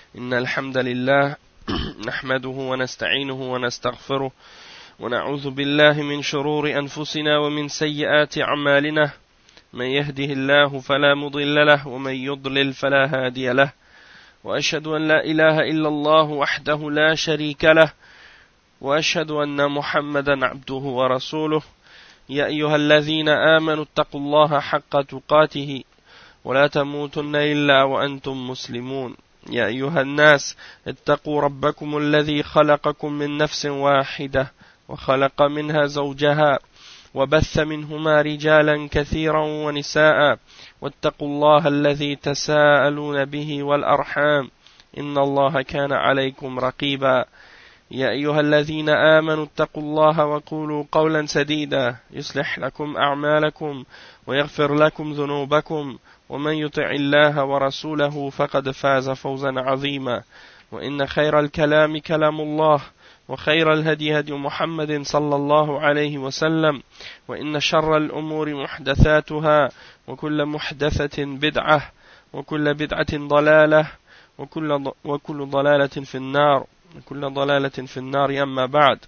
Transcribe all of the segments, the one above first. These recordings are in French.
إن الحمد لله نحمده ونستعينه ونستغفره ونعوذ بالله من شرور أنفسنا ومن سيئات أعمالنا من يهده الله فلا مضل له ومن يضلل فلا هادي له وأشهد أن لا إله إلا الله وحده لا شريك له وأشهد أن محمدا عبده ورسوله يا أيها الذين آمنوا اتقوا الله حق تقاته ولا تموتن إلا وأنتم مسلمون يا أيها الناس اتقوا ربكم الذي خلقكم من نفس واحدة وخلق منها زوجها وبث منهما رجالا كثيرا ونساء واتقوا الله الذي تساءلون به والأرحام إن الله كان عليكم رقيبا يا أيها الذين آمنوا اتقوا الله وقولوا قولا سديدا يصلح لكم أعمالكم ويغفر لكم ذنوبكم ومن يطع الله ورسوله فقد فاز فوزا عظيما وإن خير الكلام كلام الله وخير الهدي هدي محمد صلى الله عليه وسلم وإن شر الأمور محدثاتها وكل محدثة بدعة وكل بدعة ضلالة وكل ضلالة في النار وكل ضلالة في النار أما بعد.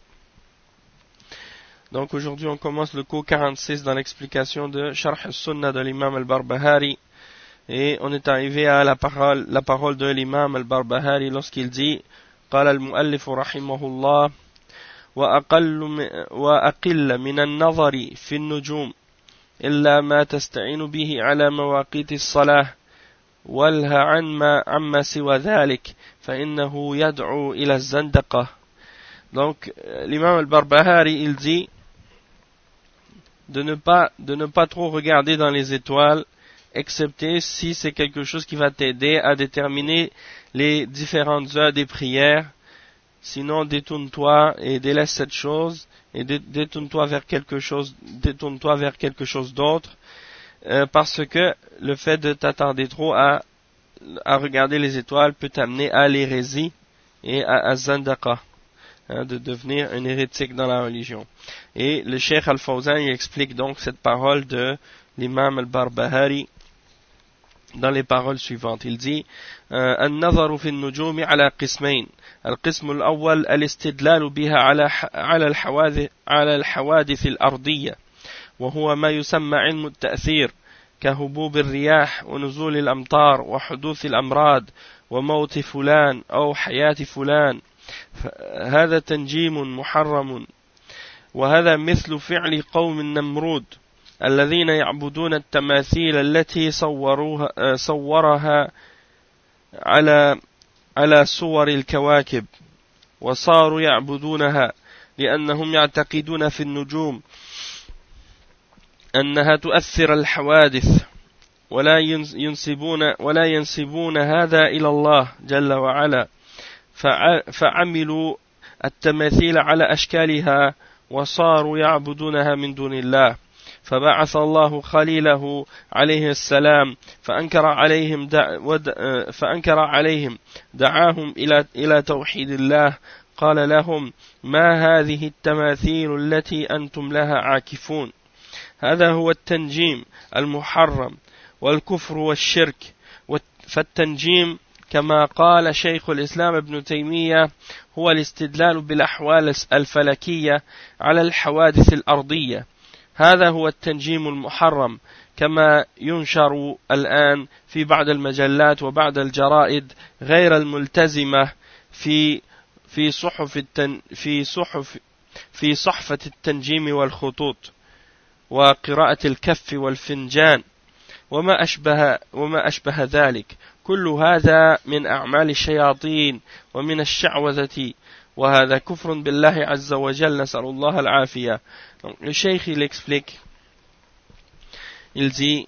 Donc aujourd'hui on commence le cours 46 dans l'explication de Sharh al-Sunnah de l'imam al-Barbahari et on est arrivé à la parole de l'imam al-Barbahari lorsqu'il dit قال المؤلف رحمه الله وأقل من النظر في النجوم إلا ما تستعين به على مواقيت الصلاة والها عما سوى ذلك فإنه يدعو إلى الزندقة. Donc l'imam al-Barbahari il dit de ne pas trop regarder dans les étoiles excepté si c'est quelque chose qui va t'aider à déterminer les différentes heures des prières. Sinon détourne-toi et délaisse cette chose et détourne-toi vers quelque chose d'autre parce que le fait de t'attarder trop à regarder les étoiles peut t'amener à l'hérésie et à zandaqa, de devenir un hérétique dans la religion. Et le Cheikh Al-Fawzan il explique donc cette parole de l'imam Al-Barbahari dans les paroles suivantes. Il dit النظر في النجوم على قسمين. القسم الأول الاستدلال بها على الحوادث الأرضية وهو ما يسمى علم التأثير كهبوب الرياح ونزول الأمطار وحدوث الأمراض وموت فلان أو حياة فلان. هذا تنجيم محرم وهذا مثل فعل قوم النمرود الذين يعبدون التماثيل التي صورها على صور الكواكب وصاروا يعبدونها لأنهم يعتقدون في النجوم أنها تؤثر الحوادث ولا ينسبون هذا إلى الله جل وعلا فعملوا التماثيل على أشكالها وصاروا يعبدونها من دون الله. فبعث الله خليله عليه السلام فأنكر عليهم دعاهم إلى توحيد الله قال لهم ما هذه التماثيل التي أنتم لها عاكفون. هذا هو التنجيم المحرم والكفر والشرك. فالتنجيم كما قال شيخ الإسلام ابن تيمية هو الاستدلال بالأحوال الفلكية على الحوادث الأرضية. هذا هو التنجيم المحرم كما ينشر الآن في بعض المجلات وبعض الجرائد غير الملتزمة في صحفة التنجيم والخطوط وقراءة الكف والفنجان وما أشبه ذلك. كل هذا من أعمال الشياطين ومن الشعوذة وهذا كفر بالله عز وجل نسأل الله العافية. Donc, le cheikh il explique, il dit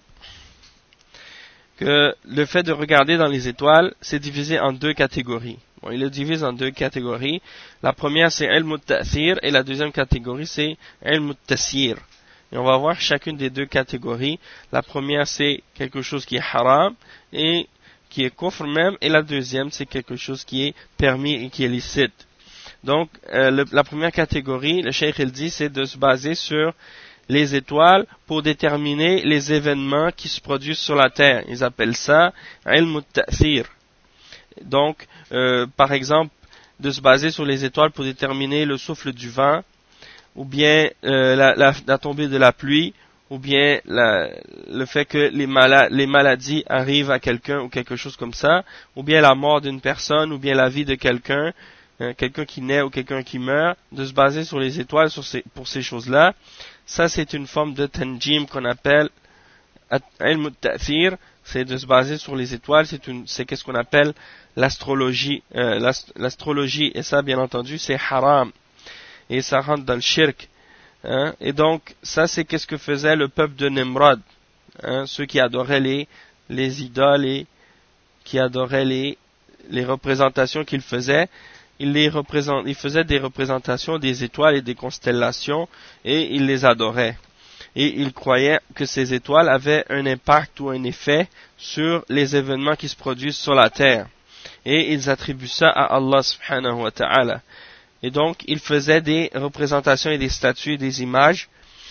que le fait de regarder dans les étoiles c'est divisé en deux catégories. Bon, il le divise en deux catégories. La première c'est ilm al-ta'thir et la deuxième catégorie c'est ilm al-tasyir. Et on va voir chacune des deux catégories. La première c'est quelque chose qui est haram et qui est kufr même, et la deuxième c'est quelque chose qui est permis et qui est licite. Donc, la première catégorie, le cheikh il dit, c'est de se baser sur les étoiles pour déterminer les événements qui se produisent sur la terre. Ils appellent ça ilm al-ta'thir. Donc, par exemple, de se baser sur les étoiles pour déterminer le souffle du vent, ou bien la tombée de la pluie, ou bien le fait que les maladies arrivent à quelqu'un ou quelque chose comme ça, ou bien la mort d'une personne, ou bien la vie de quelqu'un, quelqu'un qui naît ou quelqu'un qui meurt, de se baser sur les étoiles pour ces choses-là. Ça, c'est une forme de tanjim qu'on appelle ilm al-ta'thir, c'est de se baser sur les étoiles, c'est qu'est-ce qu'on appelle l'astrologie. L'astrologie, et ça, bien entendu, c'est haram. Et ça rentre dans le shirk. Hein? Et donc, ça, c'est qu'est-ce que faisait le peuple de Nimrod. Hein? Ceux qui adoraient les idoles et qui adoraient les représentations qu'ils faisaient. Ils faisaient des représentations des étoiles et des constellations et ils les adoraient. Et ils croyaient que ces étoiles avaient un impact ou un effet sur les événements qui se produisent sur la terre. Et ils attribuent ça à Allah subhanahu wa ta'ala. Et donc, ils faisaient des représentations et des statues et des images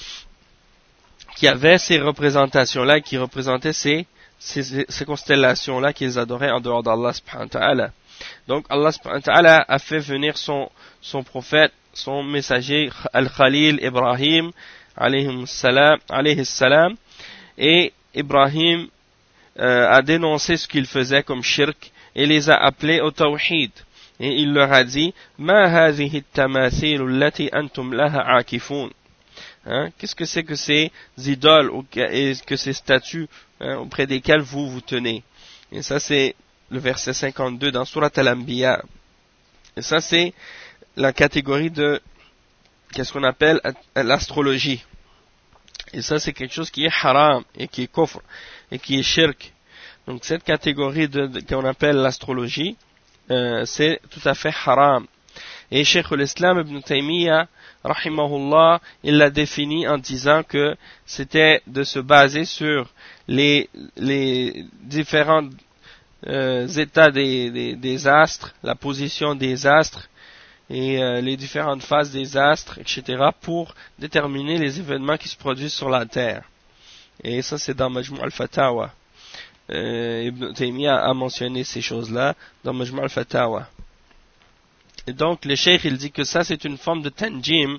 qui avaient ces représentations-là, qui représentaient ces constellations-là qu'ils adoraient en dehors d'Allah subhanahu wa ta'ala. Donc, Allah subhanahu wa ta'ala a fait venir son prophète, son messager, Al-Khalil Ibrahim, alayhi salam, et Ibrahim a dénoncé ce qu'il faisait comme shirk et les a appelés au tawhid. Et il leur a dit, Ma hadhihi at-tamathil allati antum laha akifun. Qu'est-ce que c'est que ces idoles et que ces statues auprès desquelles vous tenez? Et ça, c'est le verset 52 dans Surat Al-Anbiya. Et ça, c'est la catégorie de qu'est-ce qu'on appelle l'astrologie. Et ça, c'est quelque chose qui est haram et qui est kufr et qui est shirk. Donc, cette catégorie qu'on appelle l'astrologie, c'est tout à fait haram. Et Cheikh al-Islam ibn Taymiyyah, rahimahullah, il l'a défini en disant que c'était de se baser sur les différents états des astres, la position des astres et les différentes phases des astres, etc., pour déterminer les événements qui se produisent sur la terre. Et ça, c'est dans Majmou' al-Fatawa. Ibn Taymiyyah a mentionné ces choses-là dans Majmou' al-Fatawa. Et donc, le cheikh, il dit que ça, c'est une forme de tanjim,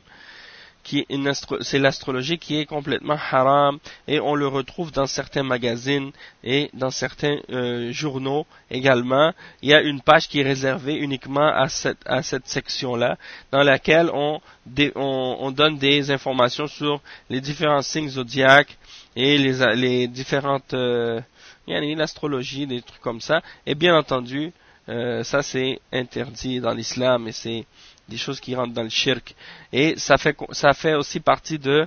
c'est l'astrologie qui est complètement haram, et on le retrouve dans certains magazines et dans certains journaux également. Il y a une page qui est réservée uniquement à cette section-là, dans laquelle on donne des informations sur les différents signes zodiaques et les différentes l'astrologie, des trucs comme ça. Et bien entendu, ça c'est interdit dans l'islam et c'est des choses qui rentrent dans le shirk. Et ça fait aussi partie de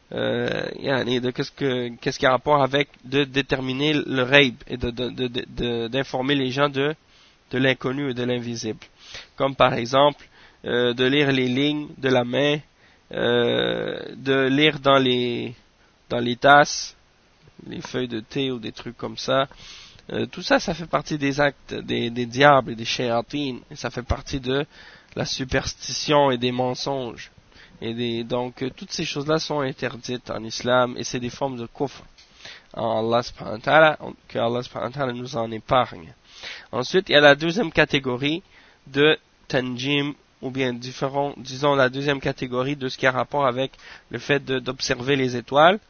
qu'est-ce qui a rapport avec de déterminer le ghaib et d'informer les gens de l'inconnu et de l'invisible. Comme par exemple, de lire les lignes de la main, de lire dans les tasses, les feuilles de thé ou des trucs comme ça. Tout ça, ça fait partie des actes des diables et des shayatines. Et ça fait partie de la superstition et des mensonges. Donc, toutes ces choses-là sont interdites en islam et c'est des formes de kufr. Allah subhanahu wa ta'ala, que Allah subhanahu wa ta'ala nous en épargne. Ensuite, il y a la deuxième catégorie de tanjim, ou bien disons la deuxième catégorie de ce qui a rapport avec le fait d'observer les étoiles.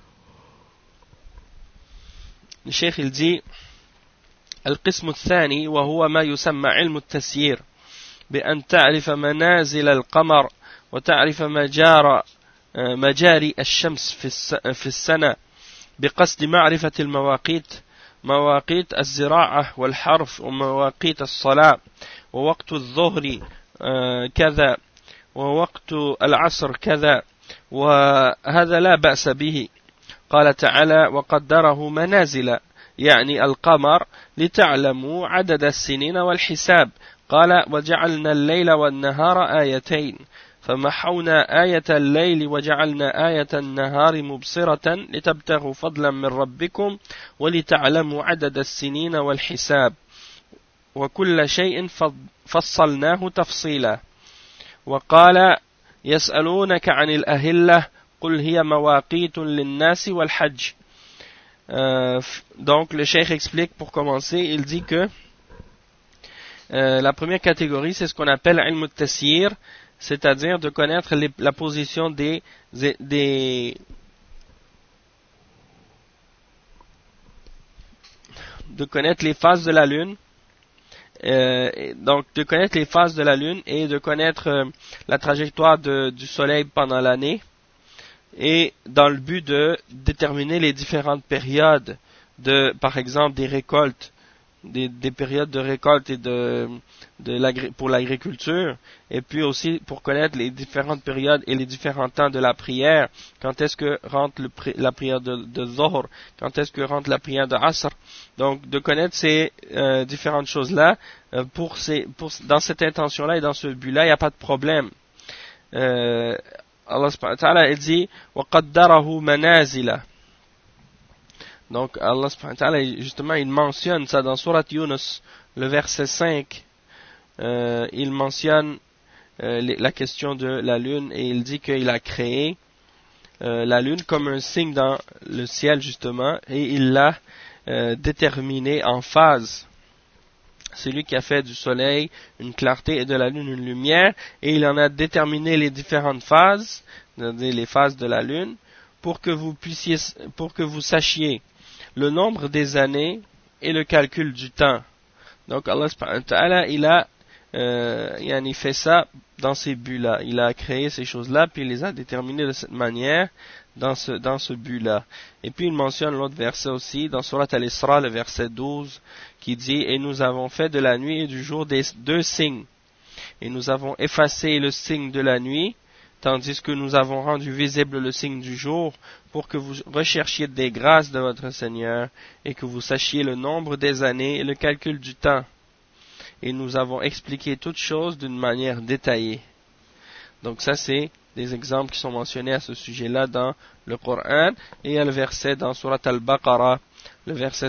Le cheikh il dit القسم الثاني وهو ما يسمى علم التسيير بأن تعرف منازل القمر وتعرف مجاري الشمس في السنة بقصد معرفة مواقيت الزراعة والحرث ومواقيت الصلاة ووقت الظهر كذا ووقت العصر كذا وهذا لا بأس به. قال تعالى وقدره منازل يعني القمر لتعلموا عدد السنين والحساب. قال وجعلنا الليل والنهار آيتين فمحونا آية الليل وجعلنا آية النهار مبصرة لتبتغوا فضلا من ربكم ولتعلموا عدد السنين والحساب وكل شيء فصلناه تفصيلا. وقال يسألونك عن الأهلة قل هي مواقيت للناس والحج. Donc le cheikh explique pour commencer, il dit que La première catégorie, c'est ce qu'on appelle ilm al-tasyir, c'est-à-dire de connaître la position de connaître les phases de la lune. Donc de connaître les phases de la lune et de connaître la trajectoire du soleil pendant l'année, et dans le but de déterminer les différentes périodes par exemple des récoltes, des périodes de récolte et pour l'agriculture, et puis aussi pour connaître les différentes périodes et les différents temps de la prière, quand est-ce que rentre la prière de Zohr, quand est-ce que rentre la prière de Asr. Donc de connaître ces différentes choses-là, dans cette intention-là et dans ce but-là, il n'y a pas de problème. Allah subhanahu wa ta'ala dit وَقَدَّرَهُ مَنَازِلَ. Donc Allah subhanahu wa ta'ala, justement, il mentionne ça dans Surat Yunus, le verset 5. Il mentionne la question de la lune, et il dit qu'il a créé la lune comme un signe dans le ciel, justement, et il l'a déterminé en phase. C'est lui qui a fait du soleil une clarté et de la lune une lumière, et il en a déterminé les différentes phases, les phases de la lune, pour que vous sachiez le nombre des années et le calcul du temps. Donc Allah subhanahu wa ta'ala, il a fait ça dans ces buts-là. Il a créé ces choses-là, puis il les a déterminées de cette manière, dans ce but-là. Et puis il mentionne l'autre verset aussi, dans Surat Al-Isra, le verset 12, qui dit « Et nous avons fait de la nuit et du jour deux signes, et nous avons effacé le signe de la nuit, tandis que nous avons rendu visible le signe du jour, pour que vous recherchiez des grâces de votre Seigneur, et que vous sachiez le nombre des années et le calcul du temps. Et nous avons expliqué toutes choses d'une manière détaillée. » Donc ça, c'est des exemples qui sont mentionnés à ce sujet-là dans le Coran. Et il y a le verset dans Surat Al-Baqarah, le verset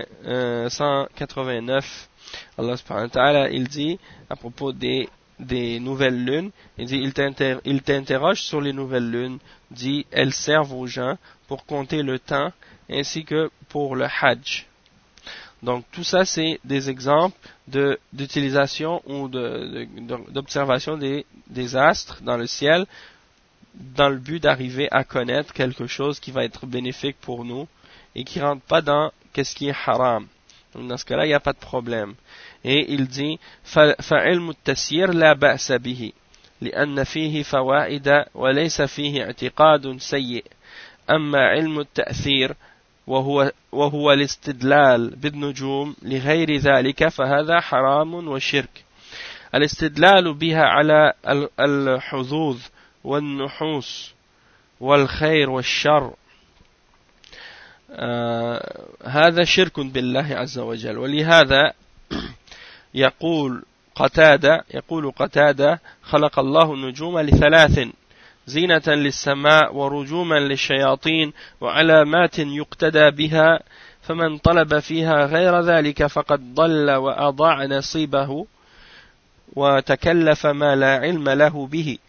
189. Allah subhanahu wa ta'ala, il dit, à propos des nouvelles lunes, il dit, il t'interroge sur les nouvelles lunes, dit, elles servent aux gens pour compter le temps, ainsi que pour le Hajj. Donc tout ça, c'est des exemples d'utilisation ou d'observation des astres dans le ciel, dans le but d'arriver à connaître quelque chose qui va être bénéfique pour nous et qui ne rentre pas dans ce qui est haram. Donc dans ce cas-là, il n'y a pas de problème. Et il dit فَعِلْمُ التَّسْيِيرِ لَا بَأْسَ بِهِ لِأَنَّ فِيهِ فَوَائِدَ وَلَيْسَ فِيهِ اعْتِقَادٌ سَيِّئٌ أما علم التأثير وهو الاستدلال بالنجوم لغير ذلك فهذا حرام وشرك. الاستدلال بها على الحظوظ والنحوس والخير والشر هذا شرك بالله عز وجل. ولهذا يقول قتادة خلق الله النجوم لثلاث: زينة للسماء ورجوما للشياطين وعلامات يقتدى بها، فمن طلب فيها غير ذلك فقد ضل وأضاع نصيبه وتكلف ما لا علم له به.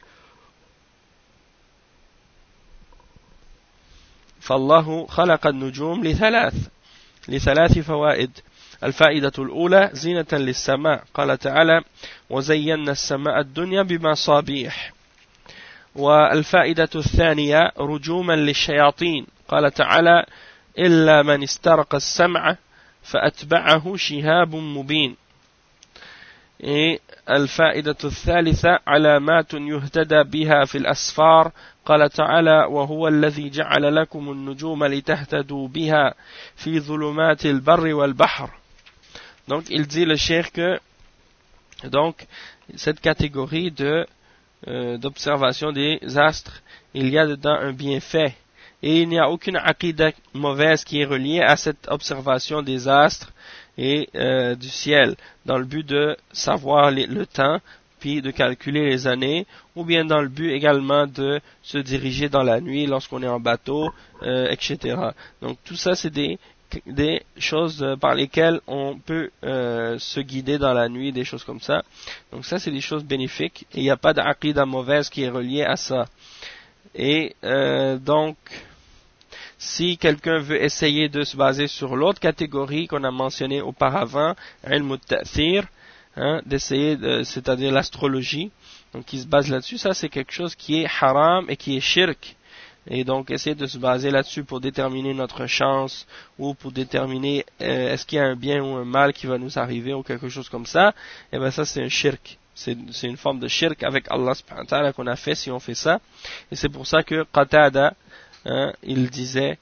فالله خلق النجوم لثلاث فوائد. الفائدة الأولى زينة للسماء، قال تعالى: وزينا السماء الدنيا بمصابيح. والفائدة الثانية رجوما للشياطين، قال تعالى: إلا من استرق السمع فأتبعه شهاب مبين. Et الفائدة الثالثة علامات يهتدى بها في الأسفار، قال تعالى: وهو الذي جعل لكم النجوم لتهتدوا بها في ظلمات البر والبحر. Donc il dit le cheikh que donc cette catégorie d'observation des astres, il y a dedans un bienfait, et il n'y a aucune aqida mauvaise qui est reliée à cette observation des astres et du ciel, dans le but de savoir le temps, puis de calculer les années, ou bien dans le but également de se diriger dans la nuit lorsqu'on est en bateau, etc. Donc tout ça, c'est des choses par lesquelles on peut se guider dans la nuit, des choses comme ça. Donc ça, c'est des choses bénéfiques, et il n'y a pas d'aqida mauvaise qui est reliée à ça. Et donc, si quelqu'un veut essayer de se baser sur l'autre catégorie qu'on a mentionnée auparavant, ilm al-ta'thir, d'essayer, c'est-à-dire l'astrologie, donc qui se base là-dessus, ça c'est quelque chose qui est haram et qui est shirk. Et donc essayer de se baser là-dessus pour déterminer notre chance ou pour déterminer est-ce qu'il y a un bien ou un mal qui va nous arriver ou quelque chose comme ça, et ben ça c'est un shirk. C'est une forme de shirk avec Allah subhanahu wa ta'ala qu'on a fait si on fait ça. Et c'est pour ça que Qatada, il disait,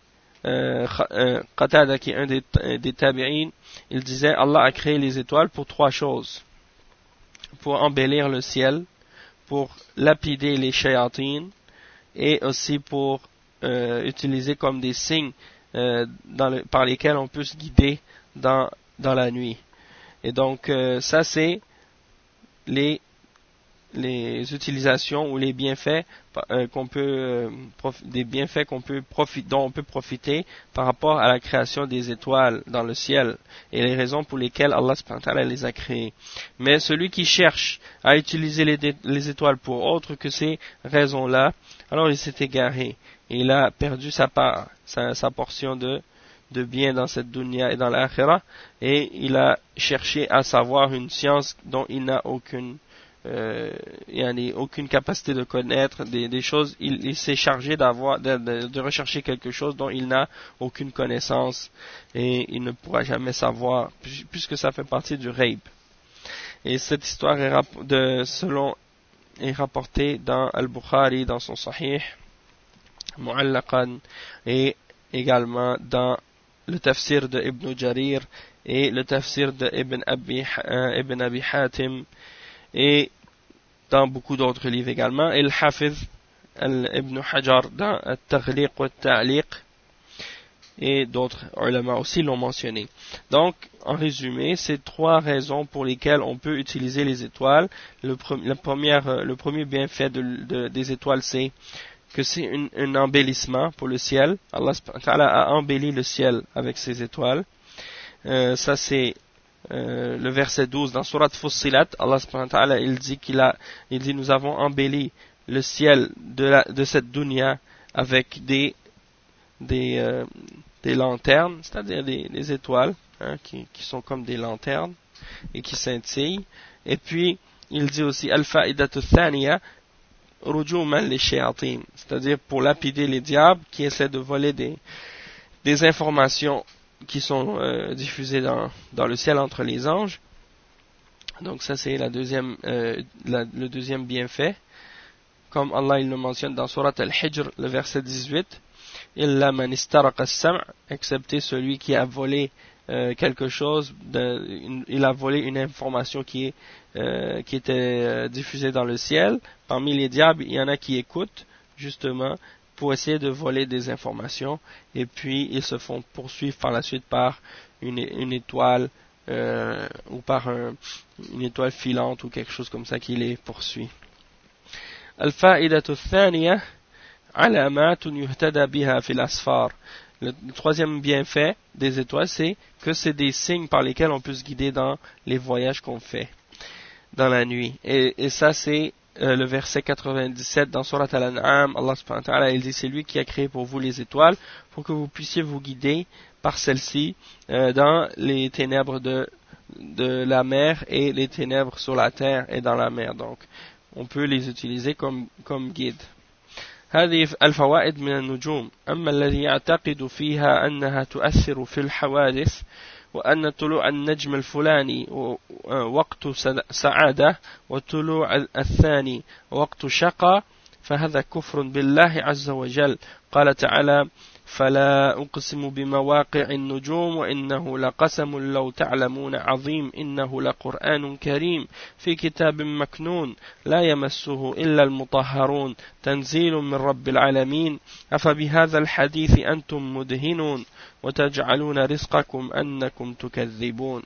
Qatada qui est un des tabi'in, il disait Allah a créé les étoiles pour trois choses. Pour embellir le ciel, pour lapider les shayatines, et aussi pour utiliser comme des signes par lesquels on peut se guider dans la nuit. Et donc ça c'est les utilisations ou les bienfaits des bienfaits dont on peut profiter par rapport à la création des étoiles dans le ciel et les raisons pour lesquelles Allah subhanahu wa ta'ala les a créées. Mais celui qui cherche à utiliser les étoiles pour autre que ces raisons-là, alors il s'est égaré et il a perdu sa part, sa portion de bien dans cette dunya et dans l'akhirah, et il a cherché à savoir une science dont il n'a aucune capacité de connaître des choses. Il s'est chargé de rechercher quelque chose dont il n'a aucune connaissance et il ne pourra jamais savoir puisque ça fait partie du ghaib. Et cette histoire est rapportée dans Al-Bukhari dans son Sahih Mu'allaqan et également dans le tafsir de Ibn Jarir et le tafsir de Ibn Abi Hatim et dans beaucoup d'autres livres également, et le Hafiz Ibn Hajar dans Al-Taghliq wa Al-Ta'liq et d'autres ulama aussi l'ont mentionné. Donc, en résumé, c'est trois raisons pour lesquelles on peut utiliser les étoiles. Le premier bienfait des étoiles, c'est que c'est un embellissement pour le ciel. Allah a embelli le ciel avec ses étoiles. Ça c'est le verset 12 dans Surat Fussilat. Allah subhanahu wa ta'ala, il dit nous avons embelli le ciel de cette dunya avec des lanternes, c'est-à-dire des étoiles qui sont comme des lanternes et qui scintillent. Et puis il dit aussi Al-Fa'idatu Thaniya Rujuman li shayatin, c'est-à-dire pour lapider les diables qui essaient de voler des informations qui sont diffusées dans le ciel entre les anges. Donc ça c'est le deuxième bienfait, comme Allah il le mentionne dans Surat Al-Hijr, le verset 18, illa man istaraqa as-sam', excepté celui qui a volé quelque chose, il a volé une information qui était diffusée dans le ciel. Parmi les diables, il y en a qui écoutent justement pour essayer de voler des informations, et puis ils se font poursuivre par la suite par une étoile ou par une étoile filante ou quelque chose comme ça qui les poursuit. Al-fa'idatu thaniya alamatun yuhtada biha fil asfar. Le troisième bienfait des étoiles, c'est que c'est des signes par lesquels on peut se guider dans les voyages qu'on fait dans la nuit. Et ça, c'est le verset 97 dans Surat Al-An'am. Allah subhanahu wa ta'ala, il dit, c'est lui qui a créé pour vous les étoiles pour que vous puissiez vous guider par celles-ci dans les ténèbres de la mer et les ténèbres sur la terre et dans la mer. Donc, on peut les utiliser comme guide. هذه الفوائد من النجوم. أما الذي يعتقد فيها أنها تؤثر في الحوادث وأن طلوع النجم الفلاني وقت سعادة وطلوع الثاني وقت شقاء فهذا كفر بالله عز وجل. قال تعالى فلا أقسم بمواقع النجوم وإنه لقسم لو تعلمون عظيم إنه لقرآن كريم في كتاب مكنون لا يمسه إلا المطهرون تنزيل من رب العالمين أفبهذا الحديث أنتم مدهنون وتجعلون رزقكم أنكم تكذبون.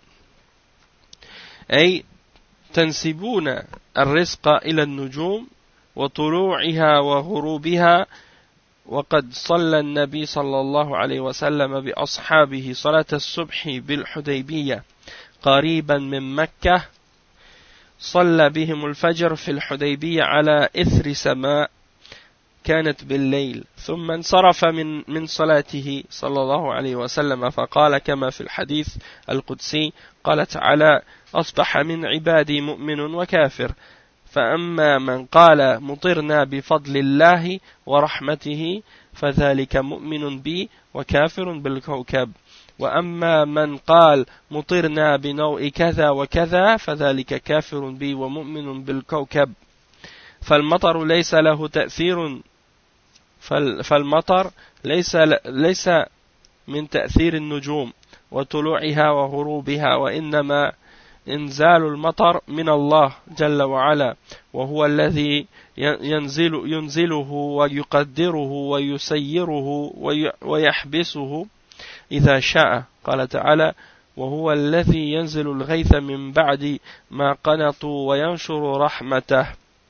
أي تنسبون الرزق إلى النجوم وطلوعها وغروبها. وقد صلى النبي صلى الله عليه وسلم بأصحابه صلاة الصبح بالحديبية قريبا من مكة. صلى بهم الفجر في الحديبية على إثر سماء كانت بالليل ثم انصرف من صلاته صلى الله عليه وسلم فقال كما في الحديث القدسي قال تعالى أصبح من عبادي مؤمن وكافر فأما من قال مطرنا بفضل الله ورحمته فذلك مؤمن بي وكافر بالكوكب وأما من قال مطرنا بنوء كذا وكذا فذلك كافر بي ومؤمن بالكوكب فالمطر ليس له تأثير فالمطر ليس من تأثير النجوم وطلوعها وغروبها وإنما إنزال المطر من الله جل وعلا وهو الذي ينزله ويقدره ويسيره ويحبسه إذا شاء قال تعالى وهو الذي ينزل الغيث من بعد ما قنطوا وينشر رحمته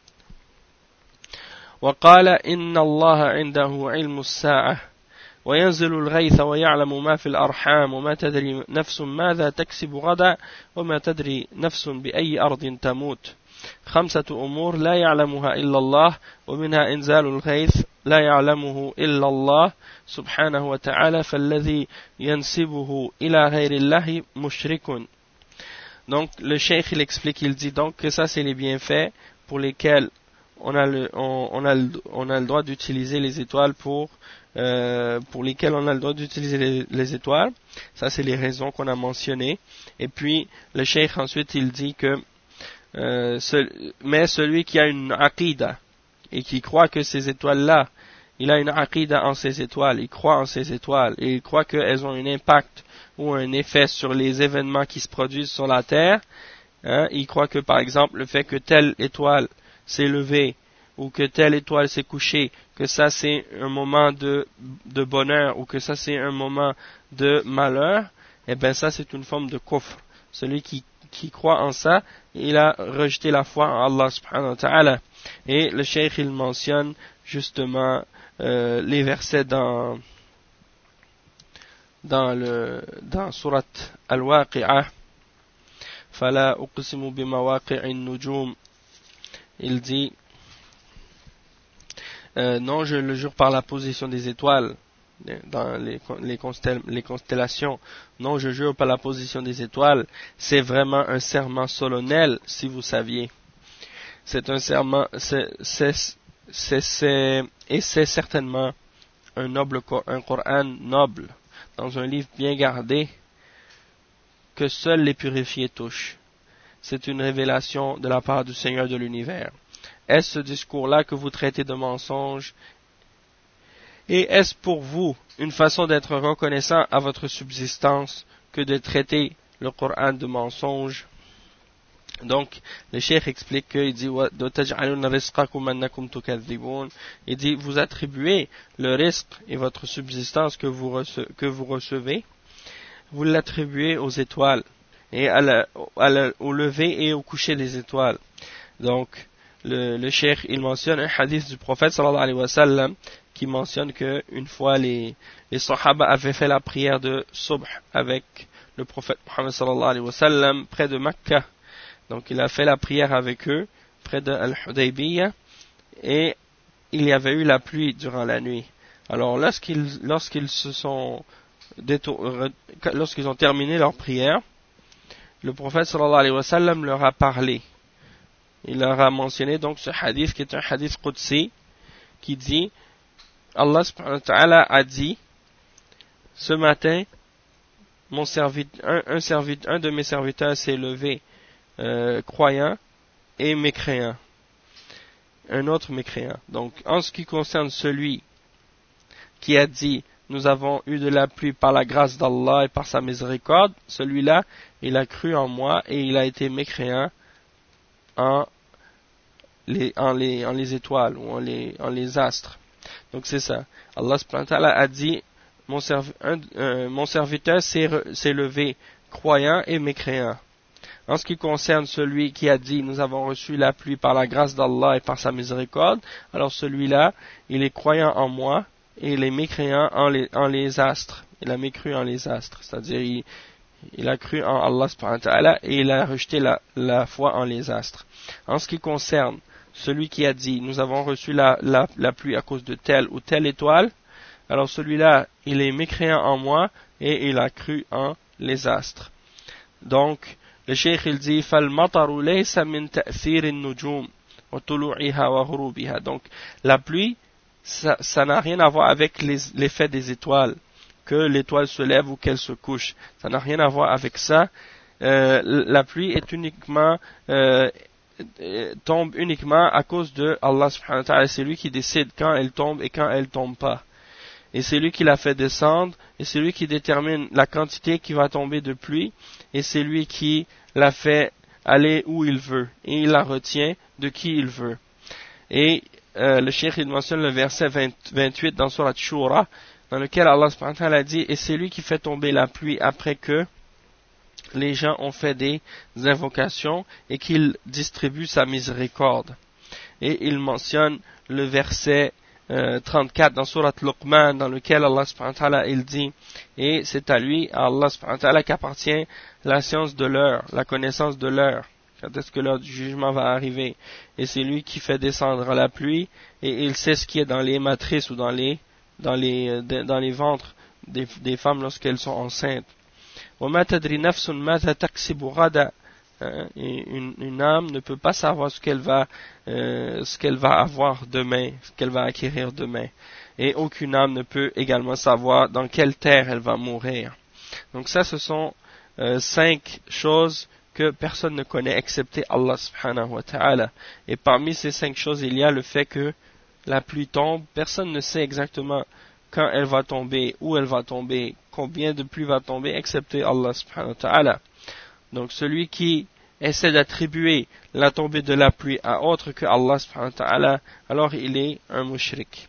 وقال إن الله عنده علم الساعة وينزل الغيث ويعلم ما في الأرحام وما تدري نفس ماذا تكسب غدا وما تدري نفس بأي أرض تموت 5 أمور لا يعلمها إلا الله ومنها إنزال الغيث لا يعلمه إلا الله سبحانه وتعالى فالذي ينسبه إلى غير الله مشرك. Donc le cheikh il explique, il dit donc que ça c'est les bienfaits pour lesquels on a le droit d'utiliser les étoiles pour lesquelles on a le droit d'utiliser les étoiles. Ça c'est les raisons qu'on a mentionnées. Et puis le cheikh ensuite il dit que mais celui qui a une aqida et qui croit que ces étoiles-là, il a une aqida en ces étoiles, il croit en ces étoiles et il croit qu'elles ont un impact ou un effet sur les événements qui se produisent sur la terre, hein, il croit que par exemple le fait que telle étoile s'est levée ou que telle étoile s'est couchée, que ça c'est un moment de bonheur ou que ça c'est un moment de malheur, eh bien ça c'est une forme de kufr. Celui qui croit en ça, il a rejeté la foi en Allah subhanahu wa ta'ala. Et le cheikh il mentionne justement les versets dans surat Al-Waqi'ah فلا أقسم بمواقع النجوم. Il dit non, je le jure par la position des étoiles dans les constellations. Non, je jure par la position des étoiles. C'est vraiment un serment solennel, si vous saviez. C'est un serment, et c'est certainement un Coran noble, dans un livre bien gardé, que seuls les purifiés touchent. C'est une révélation de la part du Seigneur de l'univers. Est-ce ce discours-là que vous traitez de mensonge? Et est-ce pour vous une façon d'être reconnaissant à votre subsistance que de traiter le Coran de mensonge? Donc, le cheikh explique qu'il dit il dit vous attribuez le risque et votre subsistance que vous recevez, vous l'attribuez aux étoiles et au lever et au coucher des étoiles. Donc, le cheikh il mentionne un hadith du prophète sallallahu alayhi wa sallam qui mentionne que une fois les sahaba avaient fait la prière de subh avec le prophète Muhammad sallallahu alayhi wa sallam près de Mecca. Donc il a fait la prière avec eux près de Al-Hudaybiyah et il y avait eu la pluie durant la nuit. Alors lorsqu'ils ont terminé leur prière, le prophète sallallahu alayhi wa sallam leur a parlé. Il leur a mentionné donc ce hadith qui est un hadith qudsi qui dit Allah subhanahu wa ta'ala a dit ce matin un de mes serviteurs s'est levé croyant et mécréant, un autre mécréant. Donc en ce qui concerne celui qui a dit nous avons eu de la pluie par la grâce d'Allah et par sa miséricorde, celui-là il a cru en moi et il a été mécréant en les étoiles ou en les astres. Donc c'est ça. Allah subhanahu wa ta'ala a dit mon serviteur s'est levé croyant et mécréant. En ce qui concerne celui qui a dit nous avons reçu la pluie par la grâce d'Allah et par sa miséricorde, alors celui-là il est croyant en moi et il est mécréant en les astres. Il a mécru en les astres, c'est-à-dire il a cru en Allah subhanahu wa ta'ala et il a rejeté la foi en les astres. En ce qui concerne celui qui a dit nous avons reçu la pluie à cause de telle ou telle étoile, alors celui-là il est mécréant en moi et il a cru en les astres. Donc le cheikh il dit فالمطر ليس من تأثير النجوم وطلوعها وغروبها. Donc la pluie ça n'a rien à voir avec l'effet des étoiles, que l'étoile se lève ou qu'elle se couche, ça n'a rien à voir avec ça. La pluie est uniquement tombe uniquement à cause de Allah subhanahu wa ta'ala. C'est lui qui décide quand elle tombe et quand elle tombe pas, et c'est lui qui la fait descendre, et c'est lui qui détermine la quantité qui va tomber de pluie, et c'est lui qui la fait aller où il veut, et il la retient de qui il veut. Et le cheikh il mentionne le verset 28 dans Surat Shura, dans lequel Allah subhanahu wa ta'ala dit, et c'est lui qui fait tomber la pluie après que les gens ont fait des invocations et qu'il distribue sa miséricorde. Et il mentionne le verset 34 dans Surat Luqman, dans lequel Allah subhanahu wa ta'ala il dit, et c'est à lui, à Allah subhanahu wa ta'ala, qu'appartient la science de l'heure, la connaissance de l'heure, quand est-ce que l'heure du jugement va arriver, et c'est lui qui fait descendre la pluie, et il sait ce qui est dans les matrices ou dans les ventres des femmes lorsqu'elles sont enceintes. وَمَا تَدْرِي نَفْسٌ مَاذَا تَكْسِبُ غَدًا. Et une âme ne peut pas savoir ce qu'elle va avoir demain, ce qu'elle va acquérir demain. Et aucune âme ne peut également savoir dans quelle terre elle va mourir. Donc ça, ce sont 5 choses que personne ne connaît excepté Allah subhanahu wa ta'ala. Et parmi ces 5 choses, il y a le fait que la pluie tombe. Personne ne sait exactement quand elle va tomber, où elle va tomber, combien de pluie va tomber, excepté Allah subhanahu wa ta'ala. Donc celui qui essaie d'attribuer la tombée de la pluie à autre que Allah subhanahu wa ta'ala, alors il est un mushrik.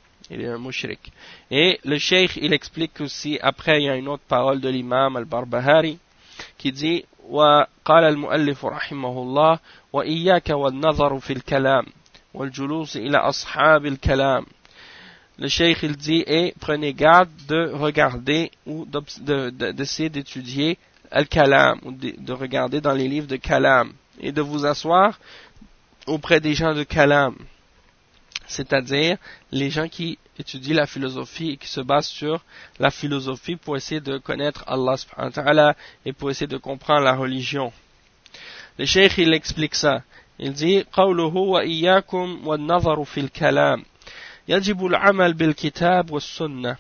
Et le cheikh il explique aussi, après il y a une autre parole de l'imam al-Barbahari qui dit وقال المؤلف رحمه الله وإياك والنظر في الكلام والجلوس إلى أصحاب الكلام. Le cheikh il dit, et prenez garde de regarder ou d'essayer d'étudier al-kalam, ou de regarder dans les livres de kalam, et de vous asseoir auprès des gens de kalam, c'est-à-dire les gens qui étudient la philosophie et qui se basent sur la philosophie pour essayer de connaître Allah subhanahu wa ta'ala et pour essayer de comprendre la religion. Le cheikh il explique ça, il dit قوله وإياكم والنظر في الكلام يجب العمل بالكتاب والسنة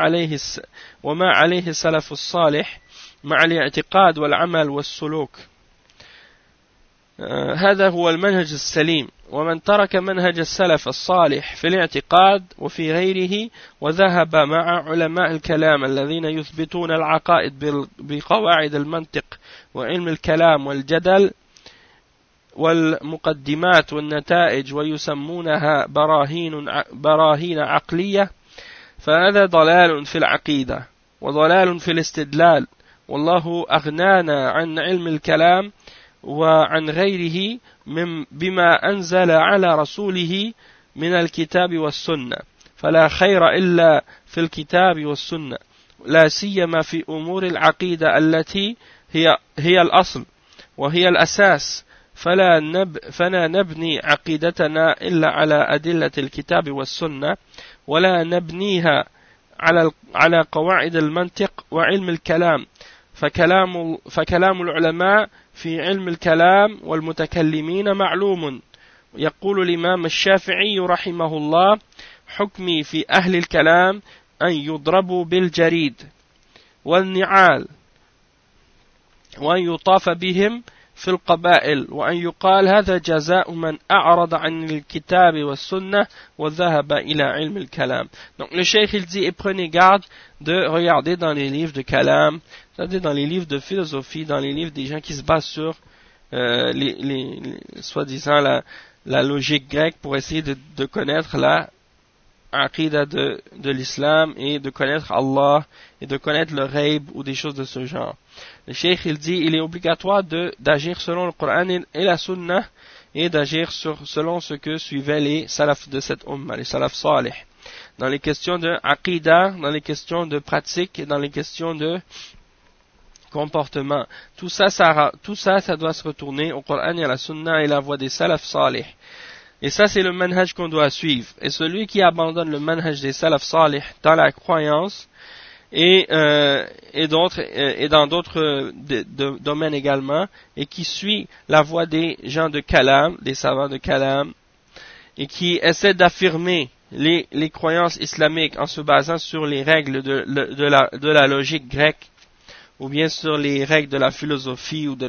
وما عليه السلف الصالح مع الاعتقاد والعمل والسلوك. هذا هو المنهج السليم، ومن ترك منهج السلف الصالح في الاعتقاد وفي غيره وذهب مع علماء الكلام الذين يثبتون العقائد بقواعد المنطق وعلم الكلام والجدل والمقدمات والنتائج ويسمونها براهين عقلية، فهذا ضلال في العقيدة وضلال في الاستدلال، والله أغنانا عن علم الكلام وعن غيره بما أنزل على رسوله من الكتاب والسنة، فلا خير إلا في الكتاب والسنة، لا سيما في أمور العقيدة التي هي الأصل وهي الأساس، فلا نبني عقيدتنا إلا على أدلة الكتاب والسنة، ولا نبنيها على قواعد المنطق وعلم الكلام، فكلام العلماء في علم الكلام والمتكلمين معلوم. يقول الإمام الشافعي رحمه الله: حكمي في أهل الكلام أن يضربوا بالجريد والنعال وأن يطاف بهم في القبائل وأن يقال هذا جزاء من أعرض عن الكتاب والسنة وذهب إلى علم الكلام. Donc le cheikh il dit, et prenez garde de regarder dans les livres de kalam, c'est-à-dire dans les livres de philosophie, dans les livres des gens qui se basent sur soi-disant la logique grecque pour essayer de connaître la aqida de l'islam et de connaître Allah et de connaître le ghaib ou des choses de ce genre. Le cheikh il dit, il est obligatoire d'agir selon le Coran et la Sunna et d'agir selon ce que suivaient les salafs de cette umma, les salafs salih, dans les questions de aqida, dans les questions de pratique et dans les questions de comportement. Tout ça, ça doit se retourner au Coran et à la Sunna et la voie des salafs salih. Et ça, c'est le manhaj qu'on doit suivre. Et celui qui abandonne le manhaj des salaf salih dans la croyance et dans d'autres domaines également, et qui suit la voie des gens de kalam, des savants de kalam, et qui essaie d'affirmer les croyances islamiques en se basant sur les règles de la logique grecque, ou bien sur les règles de la philosophie ou de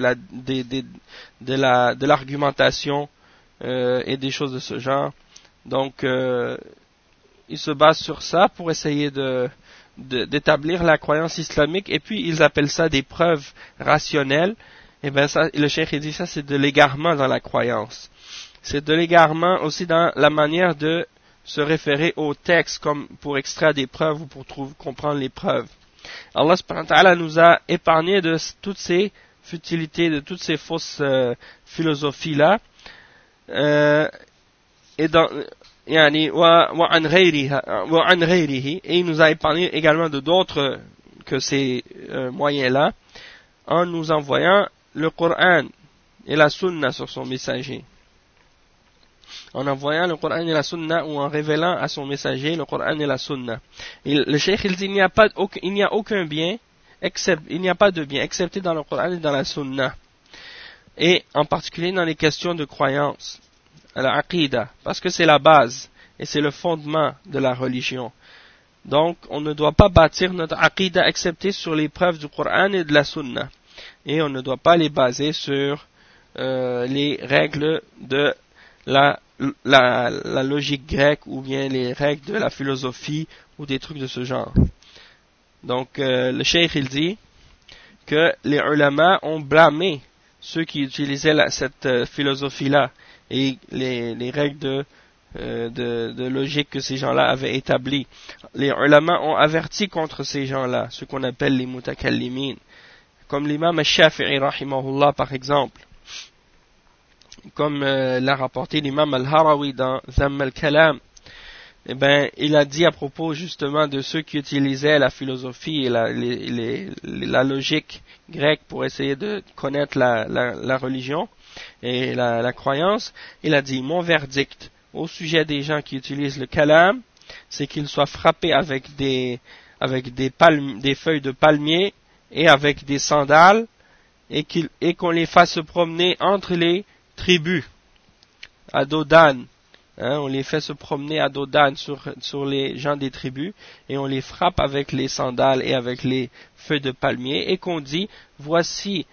l'argumentation et des choses de ce genre. Donc, ils se basent sur ça pour essayer d'établir la croyance islamique, et puis ils appellent ça des preuves rationnelles. Et ben ça, le cheikh dit ça, c'est de l'égarement dans la croyance. C'est de l'égarement aussi dans la manière de se référer au texte comme pour extraire des preuves ou pour comprendre les preuves. Allah subhanahu wa ta'ala nous a épargné de toutes ces futilités, de toutes ces fausses philosophies-là. Et il nous a épargné également de d'autres que ces moyens-là, en nous envoyant le Coran et la Sunna sur son messager. En envoyant le Coran et la Sunna, ou en révélant à son messager le Coran et la Sunna. Et le cheikh il dit il n'y a aucun bien, il n'y a pas de bien excepté dans le Coran et dans la Sunna. Et en particulier dans les questions de croyance, la aqida, parce que c'est la base et c'est le fondement de la religion. Donc on ne doit pas bâtir notre aqida excepté sur les preuves du Coran et de la Sunna. Et on ne doit pas les baser sur les règles de la logique grecque, ou bien les règles de la philosophie ou des trucs de ce genre. Donc le cheikh il dit que les ulama ont blâmé ceux qui utilisaient cette philosophie-là et les règles de logique que ces gens-là avaient établies. Les ulama ont averti contre ces gens-là, ceux qu'on appelle les mutakallimin, comme l'imam al-Shafi'i rahimahullah par exemple, comme l'a rapporté l'imam al-Harawi dans Zamm al-Kalam. Eh ben, il a dit à propos justement de ceux qui utilisaient la philosophie et la logique grecque pour essayer de connaître la religion et la croyance. Il a dit: mon verdict au sujet des gens qui utilisent le kalam, c'est qu'ils soient frappés avec des feuilles de palmier et avec des sandales, et qu'on les fasse se promener entre les tribus à dos d'âne. On les fait se promener à dos d'âne sur les gens des tribus, et on les frappe avec les sandales et avec les feuilles de palmier, et qu'on dit: voici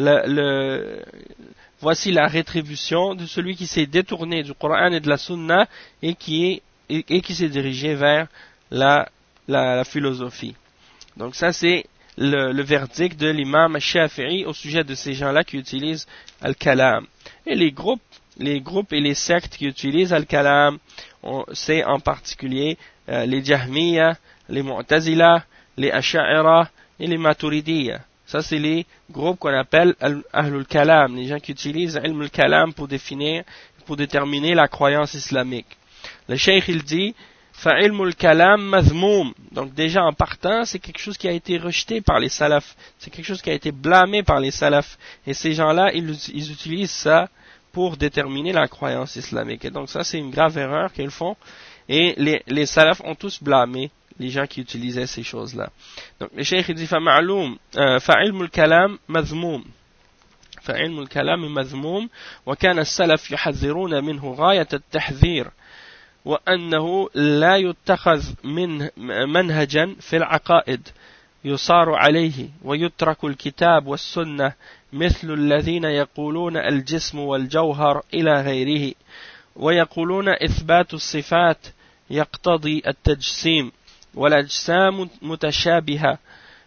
voici la rétribution de celui qui s'est détourné du Coran et de la Sunna et qui s'est dirigé vers la philosophie. Donc ça, c'est le verdict de l'imam Shafi'i au sujet de ces gens-là qui utilisent al-kalam. Et les groupes et les sectes qui utilisent al-kalam, c'est en particulier les Jahmiya, les Mu'tazila, les Asha'ira et les Maturidiyya. Ça, c'est les groupes qu'on appelle Ahlul Kalam, les gens qui utilisent Ilm al-Kalam pour déterminer la croyance islamique. Le cheikh il dit: فَعِلْمُ الْكَلَامِ مَذْمُومٌ. Donc déjà en partant, c'est quelque chose qui a été rejeté par les salafs, c'est quelque chose qui a été blâmé par les salafs, et ces gens-là, ils utilisent ça pour déterminer la croyance islamique. Et donc ça, c'est une grave erreur qu'ils font, et les salafs ont tous blâmé les gens qui utilisaient ces choses-là. Donc le cheikh dit: فَعِلْمُ الْكَلَامِ مَذْمُومٌ. فَعِلْمُ الْكَلَامِ مَذْمُومٌ وَكَانَ السَّلَفُ يُحَذِّرُونَ مِنْهُ غَايَةَ التَّحْذِيرِ وأنه لا يتخذ منهجا في العقائد يصار عليه ويترك الكتاب والسنة، مثل الذين يقولون الجسم والجوهر إلى غيره، ويقولون إثبات الصفات يقتضي التجسيم والأجسام متشابهة،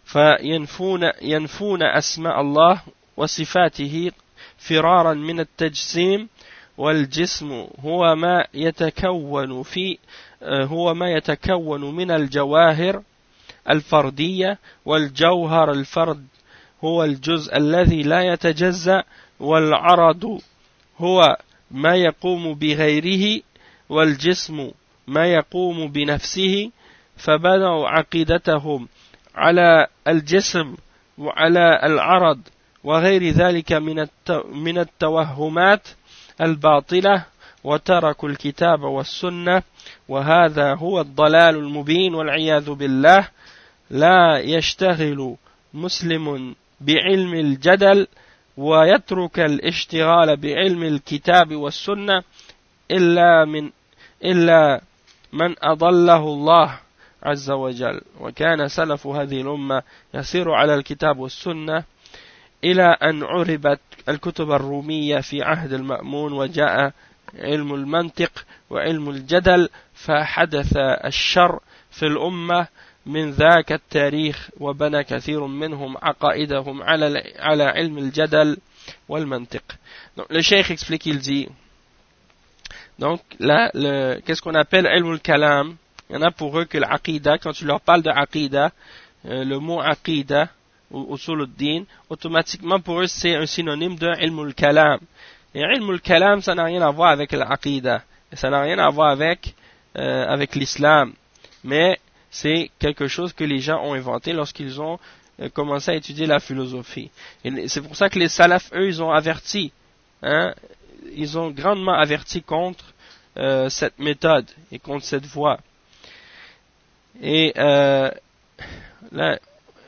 فينفون أسماء الله وصفاته فرارا من التجسيم، والجسم هو ما يتكون من الجواهر الفردية، والجوهر الفرد هو الجزء الذي لا يتجزأ، والعرض هو ما يقوم بغيره، والجسم ما يقوم بنفسه. فبنوا عقيدتهم على الجسم وعلى العرض وغير ذلك من التوهمات الباطلة، وتركوا الكتاب والسنة وهذا هو الضلال المبين والعياذ بالله لا يشتغل مسلم بعلم الجدل ويترك الاشتغال بعلم الكتاب والسنة إلا من أضله الله عز وجل وكان سلف هذه الأمة يسير على الكتاب والسنة إلى أن عربت الكتب الرومية في عهد المأمون وجاء علم المنطق وعلم الجدل فحدث الشر في الأمة من ذاك التاريخ وبنى كثير منهم عقائدهم على علم الجدل والمنطق. Donc, le cheikh explique, il dit donc là, qu'est-ce qu'on appelle ilm al-kalam? Il y en a pour eux que l'aqida, quand tu leur parles de aqida, le mot aqida ou usul ad-din, automatiquement pour eux c'est un synonyme de ilm al-kalam. Et ilm al-kalam, ça n'a rien à voir avec l'aqida, ça n'a rien à voir avec l'islam, mais c'est quelque chose que les gens ont inventé lorsqu'ils ont commencé à étudier la philosophie. Et c'est pour ça que les salafs, eux, ils ont averti, ils ont grandement averti contre cette méthode et contre cette voie. Et là,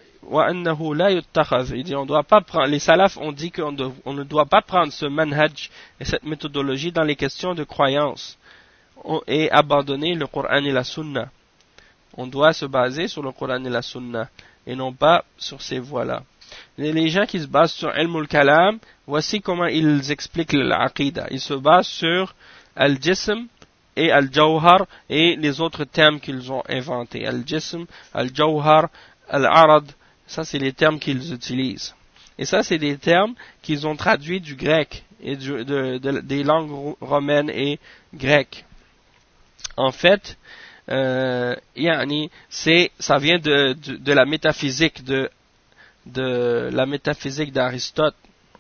il dit on doit pas prendre, les salafs ont dit qu'on ne doit pas prendre ce manhaj et cette méthodologie dans les questions de croyance et abandonner le Coran et la Sunna. On doit se baser sur le Coran et la Sunna et non pas sur ces voies-là. Les gens qui se basent sur ilm al-kalam, voici comment ils expliquent l'aqida. Ils se basent sur al-jism et al-jawhar et les autres termes qu'ils ont inventés. Al-jism, al-jawhar, al-arad, ça c'est les termes qu'ils utilisent. Et ça c'est des termes qu'ils ont traduits du grec et des langues romaines et grecques. En fait, ça vient de la métaphysique la métaphysique d'Aristote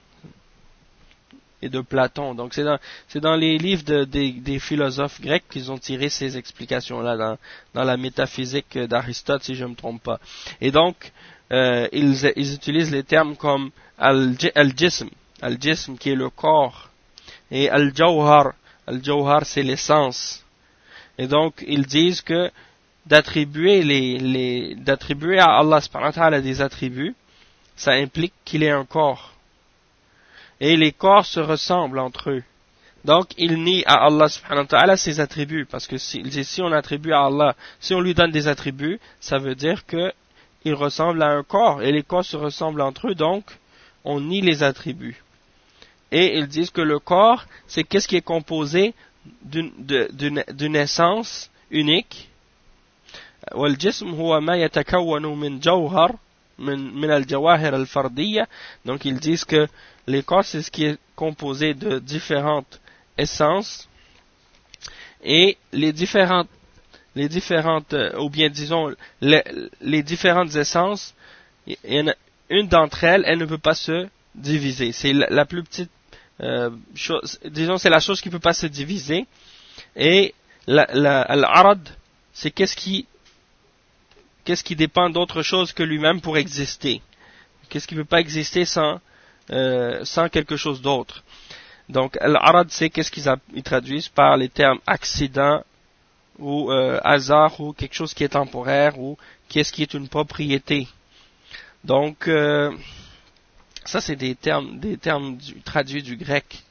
et de Platon. Donc c'est dans les livres des philosophes grecs qu'ils ont tiré ces explications-là dans la métaphysique d'Aristote, si je ne me trompe pas. Et donc ils utilisent les termes comme al-jism qui est le corps, et al-jawhar c'est l'essence. Et donc, ils disent que d'attribuer à Allah subhanahu wa ta'ala des attributs, ça implique qu'il ait un corps. Et les corps se ressemblent entre eux. Donc, ils nient à Allah subhanahu wa ta'ala ses attributs. Parce que si on attribue à Allah, si on lui donne des attributs, ça veut dire qu'il ressemble à un corps. Et les corps se ressemblent entre eux, donc, on nie les attributs. Et ils disent que le corps, c'est qu'est-ce qui est composé d'une essence unique. والجسم هو ما يتكون من جوهر من الجواهر الفردية. Donc ils disent que les corps c'est ce qui est composé de différentes essences et les différentes ou bien disons les différentes essences, une d'entre elles, elle ne peut pas se diviser. C'est la plus petite disons c'est la chose qui ne peut pas se diviser, et l'arad c'est qu'est-ce qui dépend d'autre chose que lui-même pour exister, qu'est-ce qui ne peut pas exister sans quelque chose d'autre. Donc l'arad c'est qu'est-ce qu'ils traduisent par les termes accident ou hasard ou quelque chose qui est temporaire ou qu'est-ce qui est une propriété. Donc ça, c'est des termes traduits du grec.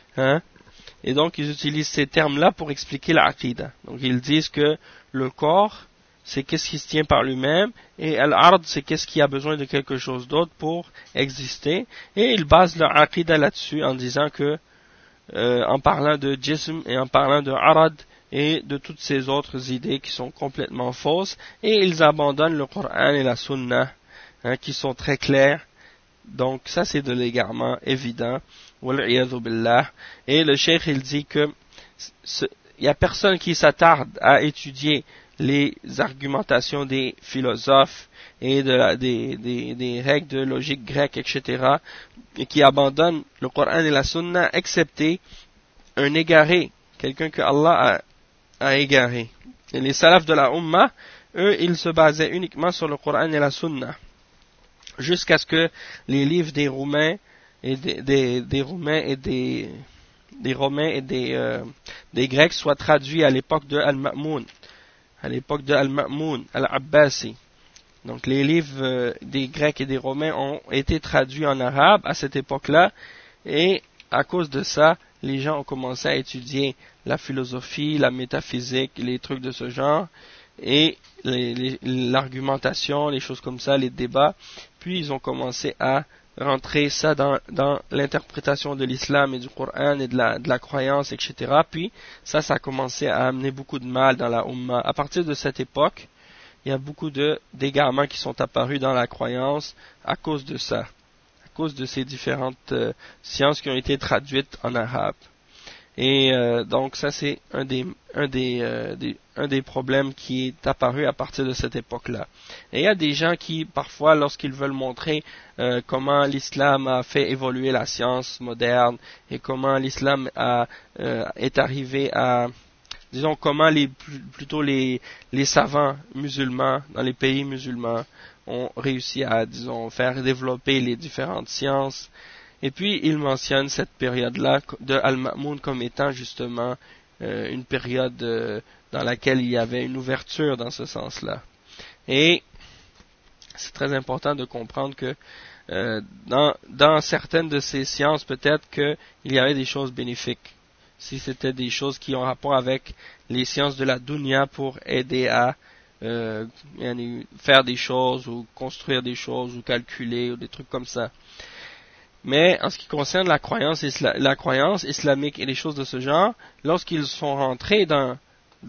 Et donc, ils utilisent ces termes-là pour expliquer l'aqida. Donc, ils disent que le corps, c'est qu'est-ce qui se tient par lui-même, et al-ard, c'est qu'est-ce qui a besoin de quelque chose d'autre pour exister. Et ils basent leur aqida là-dessus en disant que, en parlant de jism et en parlant de arad et de toutes ces autres idées qui sont complètement fausses, et ils abandonnent le Coran et la Sunna, qui sont très clairs. Donc ça c'est de l'égarement évident. Et le cheikh il dit que il n'y a personne qui s'attarde à étudier les argumentations des philosophes et des règles de logique grecque, etc., et qui abandonne le Coran et la Sunna, excepté un égaré, quelqu'un que Allah a égaré. Et les salafs de la Ummah, eux, ils se basaient uniquement sur le Coran et la Sunna, jusqu'à ce que les livres des Roumains et des Romains et des Grecs soit traduit à l'époque de Al-Ma'moun, Al-Abbasi. Donc les livres des Grecs et des Romains ont été traduits en arabe à cette époque-là, et à cause de ça, les gens ont commencé à étudier la philosophie, la métaphysique, les trucs de ce genre, et l'argumentation, les choses comme ça, les débats. Puis ils ont commencé à rentrer ça dans l'interprétation de l'islam et du Coran et de la croyance, etc. Puis ça a commencé à amener beaucoup de mal dans la Ummah. À partir de cette époque, il y a beaucoup d'égarements qui sont apparus dans la croyance à cause de ça, à cause de ces différentes sciences qui ont été traduites en arabe. Et donc ça c'est un des problèmes qui est apparu à partir de cette époque-là. Et il y a des gens qui parfois, lorsqu'ils veulent montrer comment l'islam a fait évoluer la science moderne et comment l'islam est arrivé à, disons, comment plutôt les savants musulmans dans les pays musulmans ont réussi à, disons, faire développer les différentes sciences. Et puis, il mentionne cette période-là de Al-Ma'moun comme étant justement une période dans laquelle il y avait une ouverture dans ce sens-là. Et c'est très important de comprendre que dans certaines de ces sciences, peut-être qu'il y avait des choses bénéfiques. Si c'était des choses qui ont rapport avec les sciences de la dunya pour aider à faire des choses ou construire des choses ou calculer ou des trucs comme ça. Mais en ce qui concerne la croyance islamique et les choses de ce genre, lorsqu'ils sont rentrés dans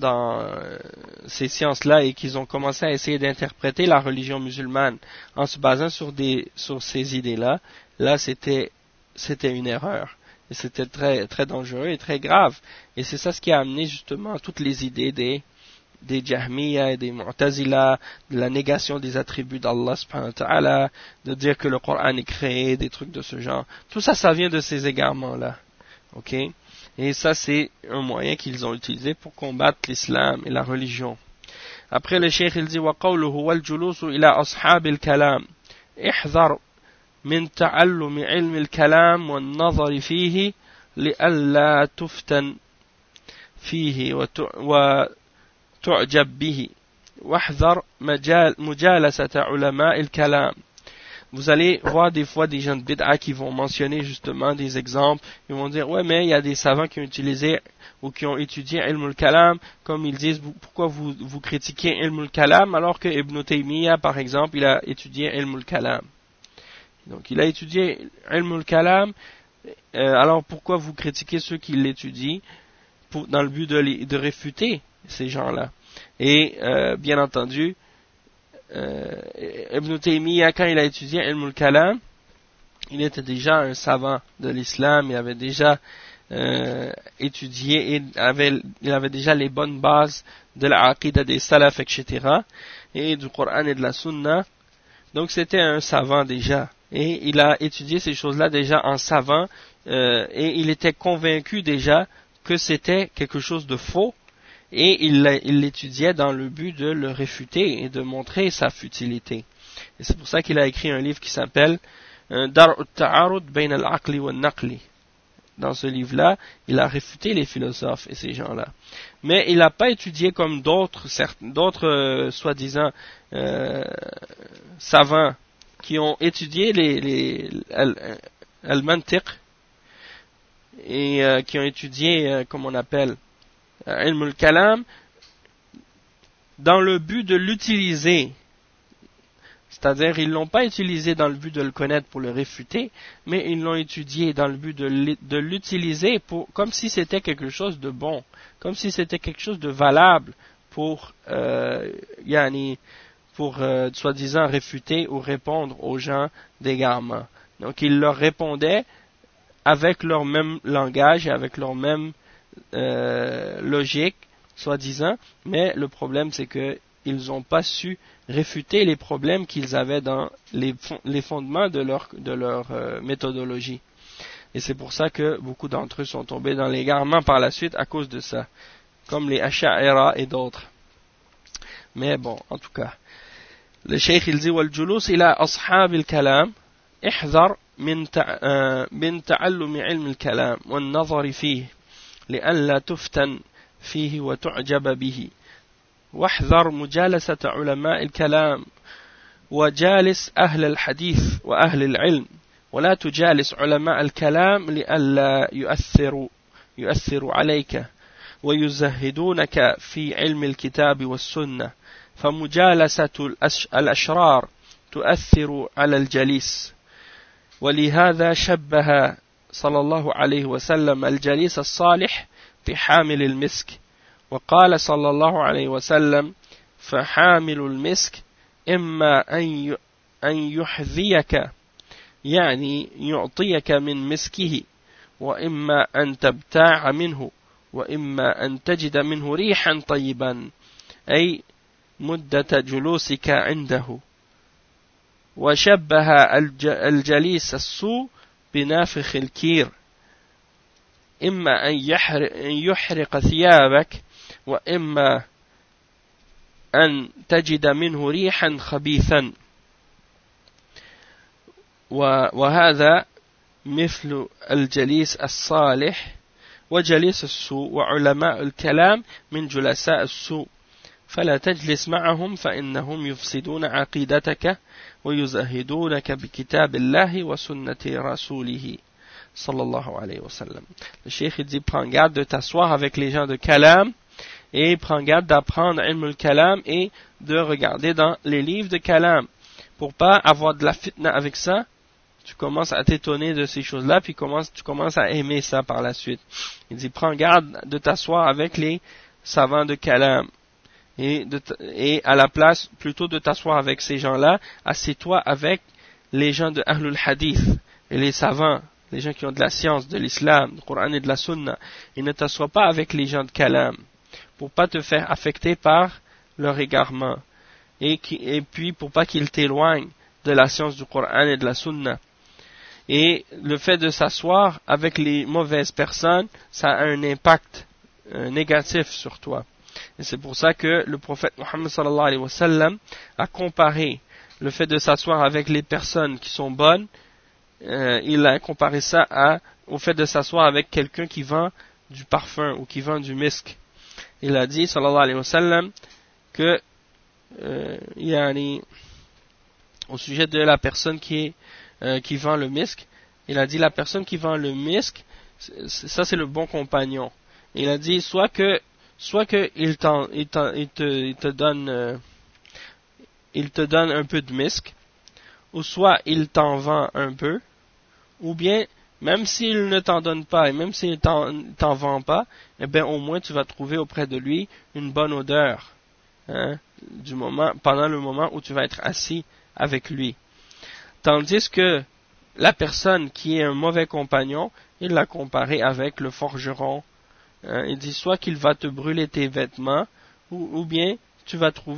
ces sciences-là et qu'ils ont commencé à essayer d'interpréter la religion musulmane en se basant sur ces idées-là, là c'était une erreur. Et c'était très, très dangereux et très grave. Et c'est ça ce qui a amené justement toutes les idées des Jahmiya et des Mu'tazila, de la négation des attributs d'Allah subhanahu wa ta'ala, de dire que le Coran est créé, des trucs de ce genre. Tout ça, ça vient de ces égarements-là. Ok? Et ça, c'est un moyen qu'ils ont utilisé pour combattre l'islam et la religion. Après, le cheikh, il dit, وَقَوْلُهُ وَالْجُلُوسُ إِلَىٰ أَصْحَابِ الْكَلَامِ احذر من تعلم علم الكلام والنظر فيه لئلا تفتن فيه وتعجب به واحذر مجالسة علماء الكلام. Vous allez voir des fois des gens de bid'a qui vont mentionner justement des exemples. Ils vont dire, ouais, mais il y a des savants qui ont utilisé ou qui ont étudié ilm al-kalam, comme ils disent, pourquoi vous critiquez ilm al-kalam alors que Ibn Taymiyyah, par exemple, il a étudié ilm al-kalam. Donc il a étudié ilm al-kalam, alors pourquoi vous critiquez ceux qui l'étudient dans le but de réfuter ces gens-là? Et bien entendu, Ibn Taymiyyah, quand il a étudié ilm al-kalam, il était déjà un savant de l'islam, il avait déjà étudié, et il avait déjà les bonnes bases de l'aqida des salaf, etc., et du Coran et de la sunna. Donc c'était un savant déjà. Et il a étudié ces choses-là déjà en savant, et il était convaincu déjà que c'était quelque chose de faux, et il l'étudiait dans le but de le réfuter et de montrer sa futilité. Et c'est pour ça qu'il a écrit un livre qui s'appelle Dar'u al-Ta'arud bayn al-Aqli wa al-Naqli. Dans ce livre-là, il a réfuté les philosophes et ces gens-là. Mais il n'a pas étudié comme d'autres soi-disant savants qui ont étudié al-Mantiq et qui ont étudié, comme on appelle, ilm al-kalam, dans le but de l'utiliser. C'est-à-dire, ils l'ont pas utilisé dans le but de le connaître pour le réfuter, mais ils l'ont étudié dans le but de l'utiliser comme si c'était quelque chose de bon, comme si c'était quelque chose de valable pour soi-disant réfuter ou répondre aux gens d'égarement. Donc, ils leur répondaient avec leur même langage et avec leur même logique, soi-disant, mais le problème c'est que ils n'ont pas su réfuter les problèmes qu'ils avaient dans les fondements de leur méthodologie. Et c'est pour ça que beaucoup d'entre eux sont tombés dans l'égarement par la suite à cause de ça, comme les Asha'ira et d'autres. Mais bon, en tout cas, le cheikh il dit wal julus ila ashab al kalam, احذر من تعلم علم الكلام والنظر فيه لئلا تفتن فيه وتعجب به واحذر مجالسة علماء الكلام وجالس أهل الحديث وأهل العلم ولا تجالس علماء الكلام لئلا يؤثر عليك ويزهدونك في علم الكتاب والسنة فمجالسة الأشرار تؤثر على الجليس ولهذا شبه صلى الله عليه وسلم الجليس الصالح بحامل المسك وقال صلى الله عليه وسلم فحامل المسك إما أن يحذيك يعني يعطيك من مسكه وإما أن تبتاع منه وإما أن تجد منه ريحا طيبا أي مدة جلوسك عنده وشبه الجليس السوء بنافخ الكير إما أن يحرق ثيابك وإما أن تجد منه ريحا خبيثا وهذا مثل الجليس الصالح وجليس السوء وعلماء الكلام من جلساء السوء فلا تجلس معهم فإنهم يفسدون عقيدتك ويزهدونك بكتاب الله وسنة رسوله صلى الله عليه وسلم. Le cheikh dit prends garde de t'asseoir avec les gens de kalam et prends garde d'apprendre ilm al-kalam et de regarder dans les livres de kalam pour pas avoir de la fitna avec ça. Tu commences à t'étonner de ces choses-là puis tu commences à aimer ça par la suite. Il dit prends garde de t'asseoir avec les savants de kalam et à la place plutôt de t'asseoir avec ces gens-là, assieds-toi avec les gens de Ahlul Hadith et les savants, les gens qui ont de la science, de l'islam, du Coran et de la Sunna. Et ne t'assois pas avec les gens de kalam pour pas te faire affecter par leur égarement et puis pour pas qu'ils t'éloignent de la science du Coran et de la Sunna. Et le fait de s'asseoir avec les mauvaises personnes, ça a un impact négatif sur toi. Et c'est pour ça que le prophète Muhammad sallallahu alayhi wa sallam a comparé le fait de s'asseoir avec les personnes qui sont bonnes, il a comparé ça au fait de s'asseoir avec quelqu'un qui vend du parfum ou qui vend du misk. Il a dit sallallahu alayhi wa sallam que au sujet de la personne qui vend le misk, il a dit la personne qui vend le misk, ça c'est le bon compagnon. Il a dit soit que il te donne un peu de misk, ou soit il t'en vend un peu, ou bien même s'il ne t'en donne pas et même s'il t'en vend pas, eh bien au moins tu vas trouver auprès de lui une bonne odeur, pendant le moment où tu vas être assis avec lui. Tandis que la personne qui est un mauvais compagnon, il l'a comparé avec le forgeron. Il dit soit qu'il va te brûler tes vêtements, ou bien tu vas te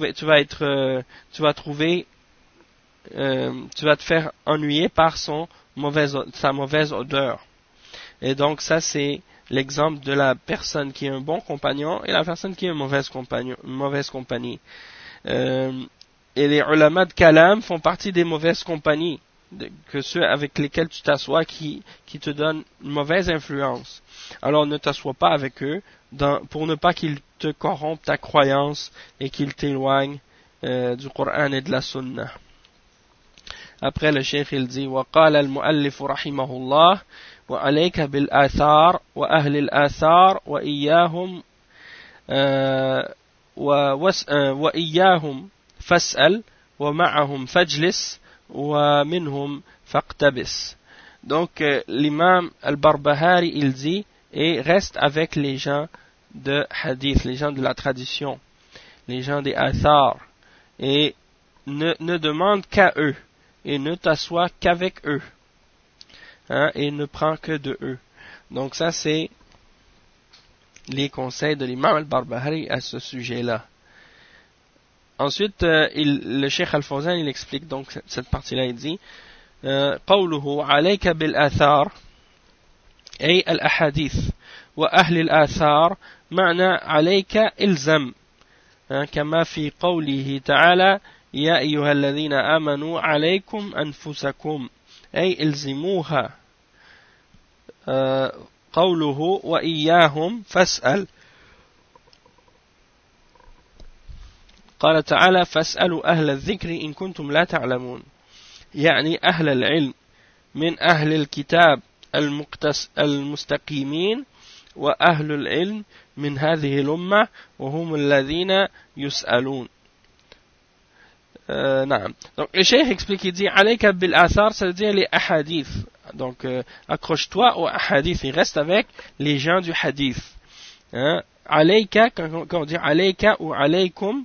faire ennuyer par sa mauvaise odeur. Et donc ça c'est l'exemple de la personne qui est un bon compagnon et la personne qui est une mauvaise compagnie. Et les ulama de kalam font partie des mauvaises compagnies, que ceux avec lesquels tu t'assois qui te donnent une mauvaise influence. Alors ne t'assois pas avec eux pour ne pas qu'ils te corrompent ta croyance et qu'ils t'éloignent du Coran et de la Sunna. Après le cheikh il dit وقال المؤلف رحمه الله وعليك بالآثار وأهل الآثار وإياهم فاسأل ومعهم فاجلس ومنهم فاقتبس. Donc l'imam al-Barbahari il dit et reste avec les gens de hadith, les gens de la tradition, les gens des athar, et ne demande qu'à eux et ne t'assois qu'avec eux, et ne prends que de eux. Donc ça c'est les conseils de l'imam al-Barbahari à ce sujet-là. Ensuite le Cheikh Al-Fawzan il explique donc cette partie-là, il dit قوله عليك بالآثار أي الأحاديث وأهل الآثار معنى عليك إلزم كما في قوله تعالى يا أيها الذين آمنوا عليكم أنفسكم أي إلزموها. قوله وإياهم فاسأل قال تعالى فاسألوا أهل الذكر إن كنتم لا تعلمون يعني أهل العلم من أهل الكتاب المستقيمين وأهل العلم من هذه الأمة وهم الذين يسألون. نعم. Donc le cheikh explique, il dit alayka bil athar, ça veut dire les ahadith. Donc accroche-toi aux hadiths et reste avec les gens du hadith. Hein? Alayka, quand on dit alayka ou alaykum,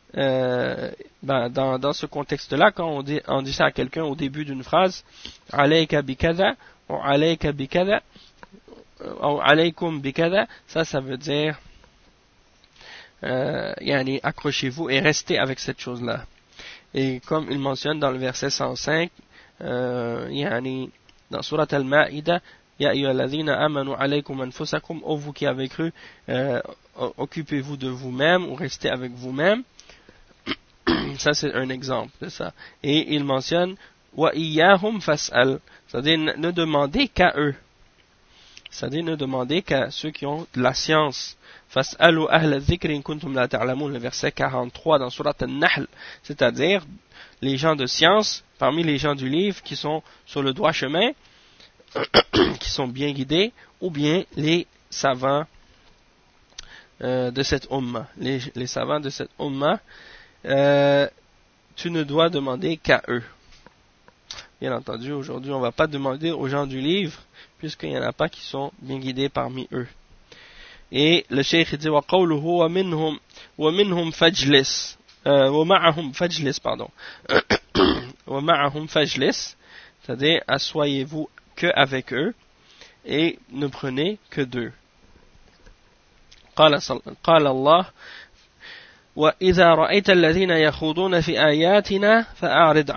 dans ce contexte-là, quand on dit ça à quelqu'un au début d'une phrase, alayka bikada ou alayka bikada ou alaykum bikada, ça veut dire yani accrochez-vous et restez avec cette chose-là. Et comme il mentionne dans le verset 105, yani dans Surat Al-Ma'ida, Ya ayyuhalladhina amanu alaykum anfusakum, ô vous qui avez cru, occupez-vous de vous-même ou restez avec vous-même. Ça c'est un exemple de ça. Et il mentionne wa iyyahum fas'al, c'est-à-dire ne demandez qu'à eux, c'est-à-dire ne demandez qu'à ceux qui ont de la science. Fas'alu ahla dhikri in kuntum la ta'lamun, le verset 43 dans Surat An-Nahl, c'est-à-dire les gens de science parmi les gens du livre qui sont sur le droit chemin, qui sont bien guidés, ou bien les savants de cette umma, les savants de cette umma, tu ne dois demander qu'à eux. Bien entendu, aujourd'hui, on ne va pas demander aux gens du livre, puisqu'il n'y en a pas qui sont bien guidés parmi eux. Et le cheikh dit wa qawluhu wa minhum fajlis wa ma'ahum fajlis, pardon. Wa ma'ahum fajlis, c'est-à-dire assoyez-vous que avec eux et ne prenez que d'eux. قال الله وإذا رأيت الذين يخوضون في آياتنا فأعرض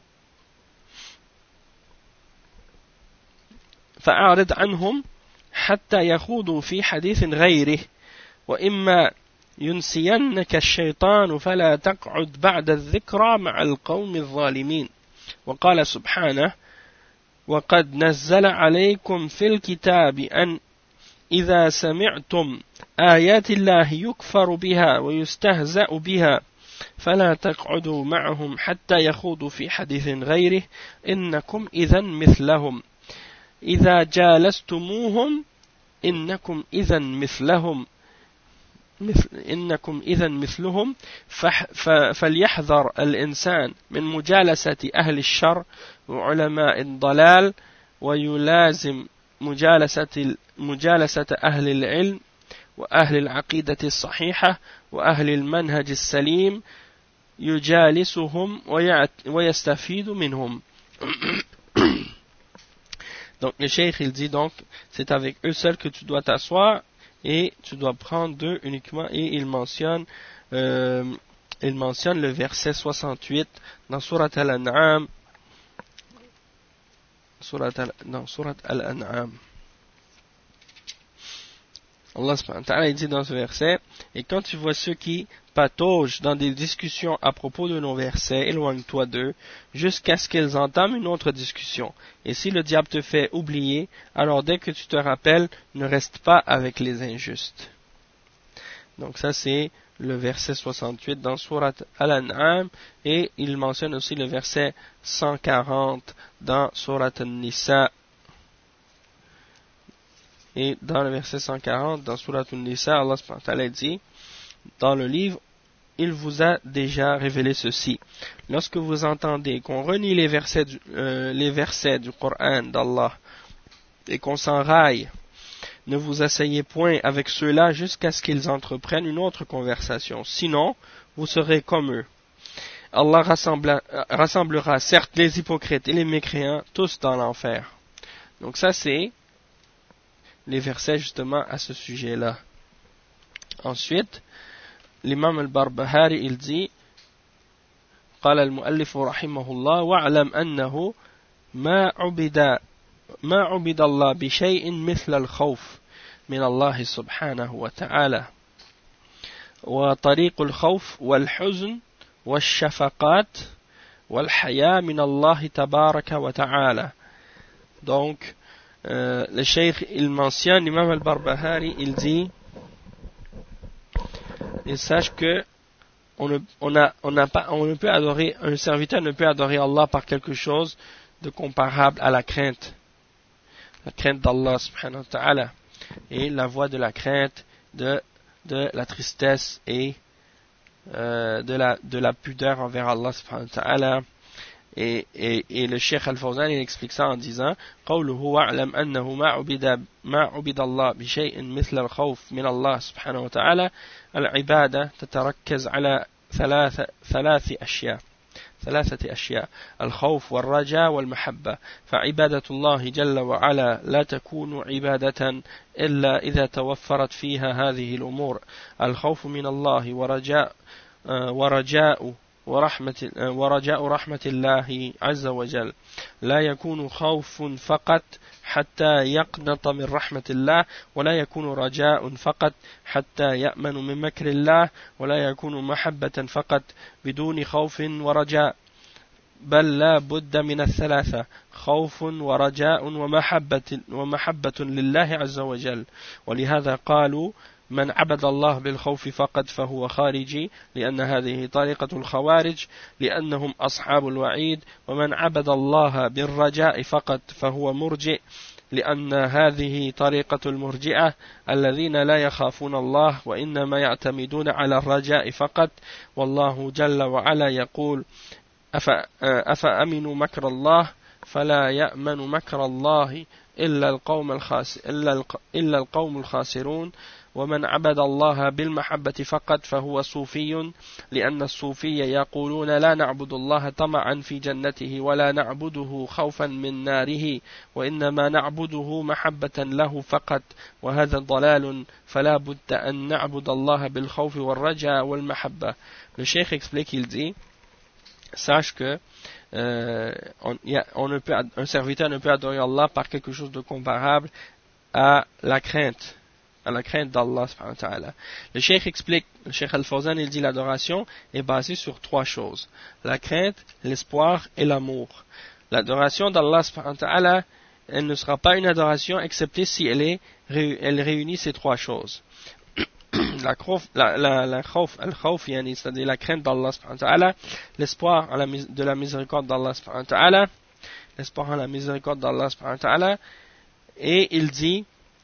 عنهم حتى يخوضوا في حديث غيره وإما ينسينك الشيطان فلا تقعد بعد الذكرى مع القوم الظالمين. وقال سبحانه وقد نزل عليكم في الكتاب أن إذا سمعتم آيات الله يكفر بها ويستهزأ بها فلا تقعدوا معهم حتى يخوضوا في حديث غيره إنكم إذا مثلهم إذا جالستموهم إنكم إذا مثلهم فليحذر الإنسان من مجالسة أهل الشر وعلماء الضلال ويلازم مجالسة أهل العلم وأهل العقيدة الصحيحة وأهل المنهج السليم يجالسهم ويستفيد منهم. Donc le cheikh il dit donc c'est avec eux seuls que tu dois t'asseoir et tu dois prendre d'eux uniquement, et il mentionne le verset 68 dans Surat Al-An'am, Surat Al-An'am. Allah subhanahu wa ta'ala il dit dans ce verset, et quand tu vois ceux qui pataugent dans des discussions à propos de nos versets, éloigne-toi d'eux jusqu'à ce qu'ils entament une autre discussion. Et si le diable te fait oublier, alors dès que tu te rappelles, ne reste pas avec les injustes. Donc ça c'est le verset 68 dans Surat Al-An'am, et il mentionne aussi le verset 140 dans Surat An-Nisa. Et dans le verset 140 dans Surat An-Nisa, Allah subhanahu wa ta'ala dit dans le livre, il vous a déjà révélé ceci. Lorsque vous entendez qu'on renie les versets du Coran d'Allah et qu'on s'enraille, ne vous asseyez point avec ceux-là jusqu'à ce qu'ils entreprennent une autre conversation. Sinon, vous serez comme eux. Allah rassemblera certes les hypocrites et les mécréants tous dans l'enfer. Donc ça c'est les versets justement à ce sujet-là. Ensuite, l'imam al-Barbahari il dit قال المؤلف رحمه الله واعلم أنه ما عبد الله بشيء مثل الخوف من الله سبحانه وتعالى وطريق الخوف والحزن والشفقات والحياء من الله تبارك وتعالى. Donc, le cheikh, il mentionne, l'imam al-Barbahari, il dit, et sache que on ne peut adorer, un serviteur ne peut adorer Allah par quelque chose de comparable à la crainte d'Allah subhanahu wa ta'ala, et la voie de la crainte, de la tristesse et de la pudeur envers Allah subhanahu wa ta'ala. Et le Cheikh Al-Fawzan, il explique ça en disant قوله واعلم أنه ما عبد الله بشيء مثل الخوف من الله سبحانه وتعالى العبادة تتركز على ثلاثة أشياء الخوف والرجاء والمحبة فعبادة الله جل وعلا لا تكون عبادة إلا إذا توفرت فيها هذه الأمور الخوف من الله ورجاء رحمة الله عز وجل لا يكون خوف فقط حتى يقنط من رحمة الله ولا يكون رجاء فقط حتى يأمن من مكر الله ولا يكون محبة فقط بدون خوف ورجاء بل لا بد من الثلاثة خوف ورجاء ومحبة لله عز وجل ولهذا قالوا من عبد الله بالخوف فقط فهو خارجي لأن هذه طريقة الخوارج لأنهم أصحاب الوعيد ومن عبد الله بالرجاء فقط فهو مرجئ لأن هذه طريقة المرجئة الذين لا يخافون الله وإنما يعتمدون على الرجاء فقط والله جل وعلا يقول أفأمنوا مكر الله فلا يأمن مكر الله إلا القوم الخاسرون ومن عبد الله بالمحبة فقط فهو صوفي لأن الصوفية يقولون لا نعبد الله طمعا في جنته ولا نعبده خوفا من ناره وإنما نعبده محبة له فقط وهذا ضلال فلا بد أن نعبد الله بالخوف والرجاء والمحبة. Le cheikh explique, il dit, sache que un serviteur ne peut adorer Allah par quelque chose de comparable à la crainte d'Allah subhanahu wa ta'ala. Le cheikh explique, le cheikh Al-Fawzan, il dit l'adoration est basée sur trois choses: la crainte, l'espoir et l'amour. L'adoration d'Allah subhanahu wa ta'ala, elle ne sera pas une adoration excepté si elle réunit ces trois choses. La khawf, c'est-à-dire la crainte d'Allah subhanahu wa ta'ala, l'espoir de la miséricorde d'Allah subhanahu wa ta'ala, l'espoir en la miséricorde d'Allah subhanahu wa ta'ala, et il dit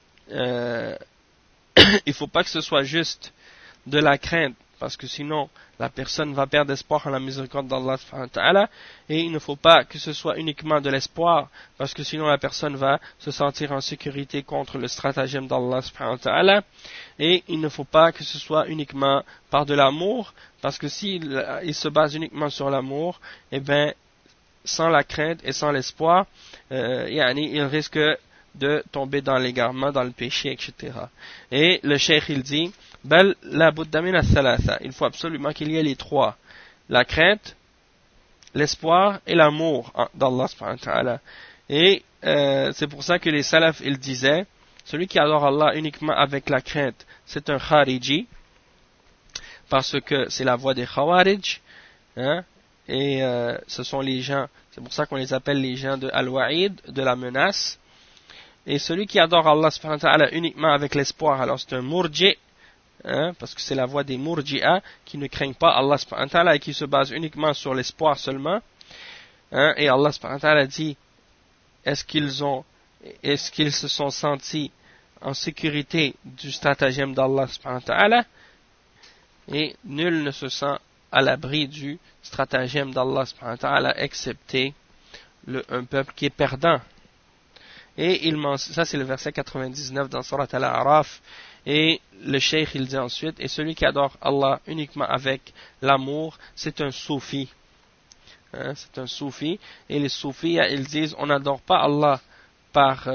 il ne faut pas que ce soit juste de la crainte, parce que sinon la personne va perdre espoir en la miséricorde d'Allah subhanahu wa ta'ala, et il ne faut pas que ce soit uniquement de l'espoir, parce que sinon la personne va se sentir en sécurité contre le stratagème d'Allah subhanahu wa ta'ala, et il ne faut pas que ce soit uniquement par de l'amour, parce que s'il se base uniquement sur l'amour, eh bien sans la crainte et sans l'espoir, il risque de tomber dans l'égarement, dans le péché, etc. Et le cheikh il dit bel la budda min ath-thalatha, il faut absolument qu'il y ait les trois: la crainte, l'espoir et l'amour d'Allah subhanahu wa ta'ala. Et c'est pour ça que les salafs ils disaient celui qui adore Allah uniquement avec la crainte, c'est un khariji, parce que c'est la voie des khawarij, hein, et ce sont les gens, c'est pour ça qu'on les appelle les gens de al-wa'id, de la menace. Et celui qui adore Allah subhanahu wa ta'ala uniquement avec l'espoir, alors c'est un murji, hein, parce que c'est la voie des murji'a qui ne craignent pas Allah subhanahu wa ta'ala et qui se basent uniquement sur l'espoir seulement, hein, et Allah subhanahu wa ta'ala dit est-ce qu'ils se sont sentis en sécurité du stratagème d'Allah subhanahu wa ta'ala, et nul ne se sent à l'abri du stratagème d'Allah subhanahu wa ta'ala excepté un peuple qui est perdant. Et ça c'est le verset 99 dans Surat Al-A'raf, et le cheikh il dit ensuite, et celui qui adore Allah uniquement avec l'amour, c'est un soufi, hein, c'est un soufi. Et les soufis ils disent on n'adore pas Allah par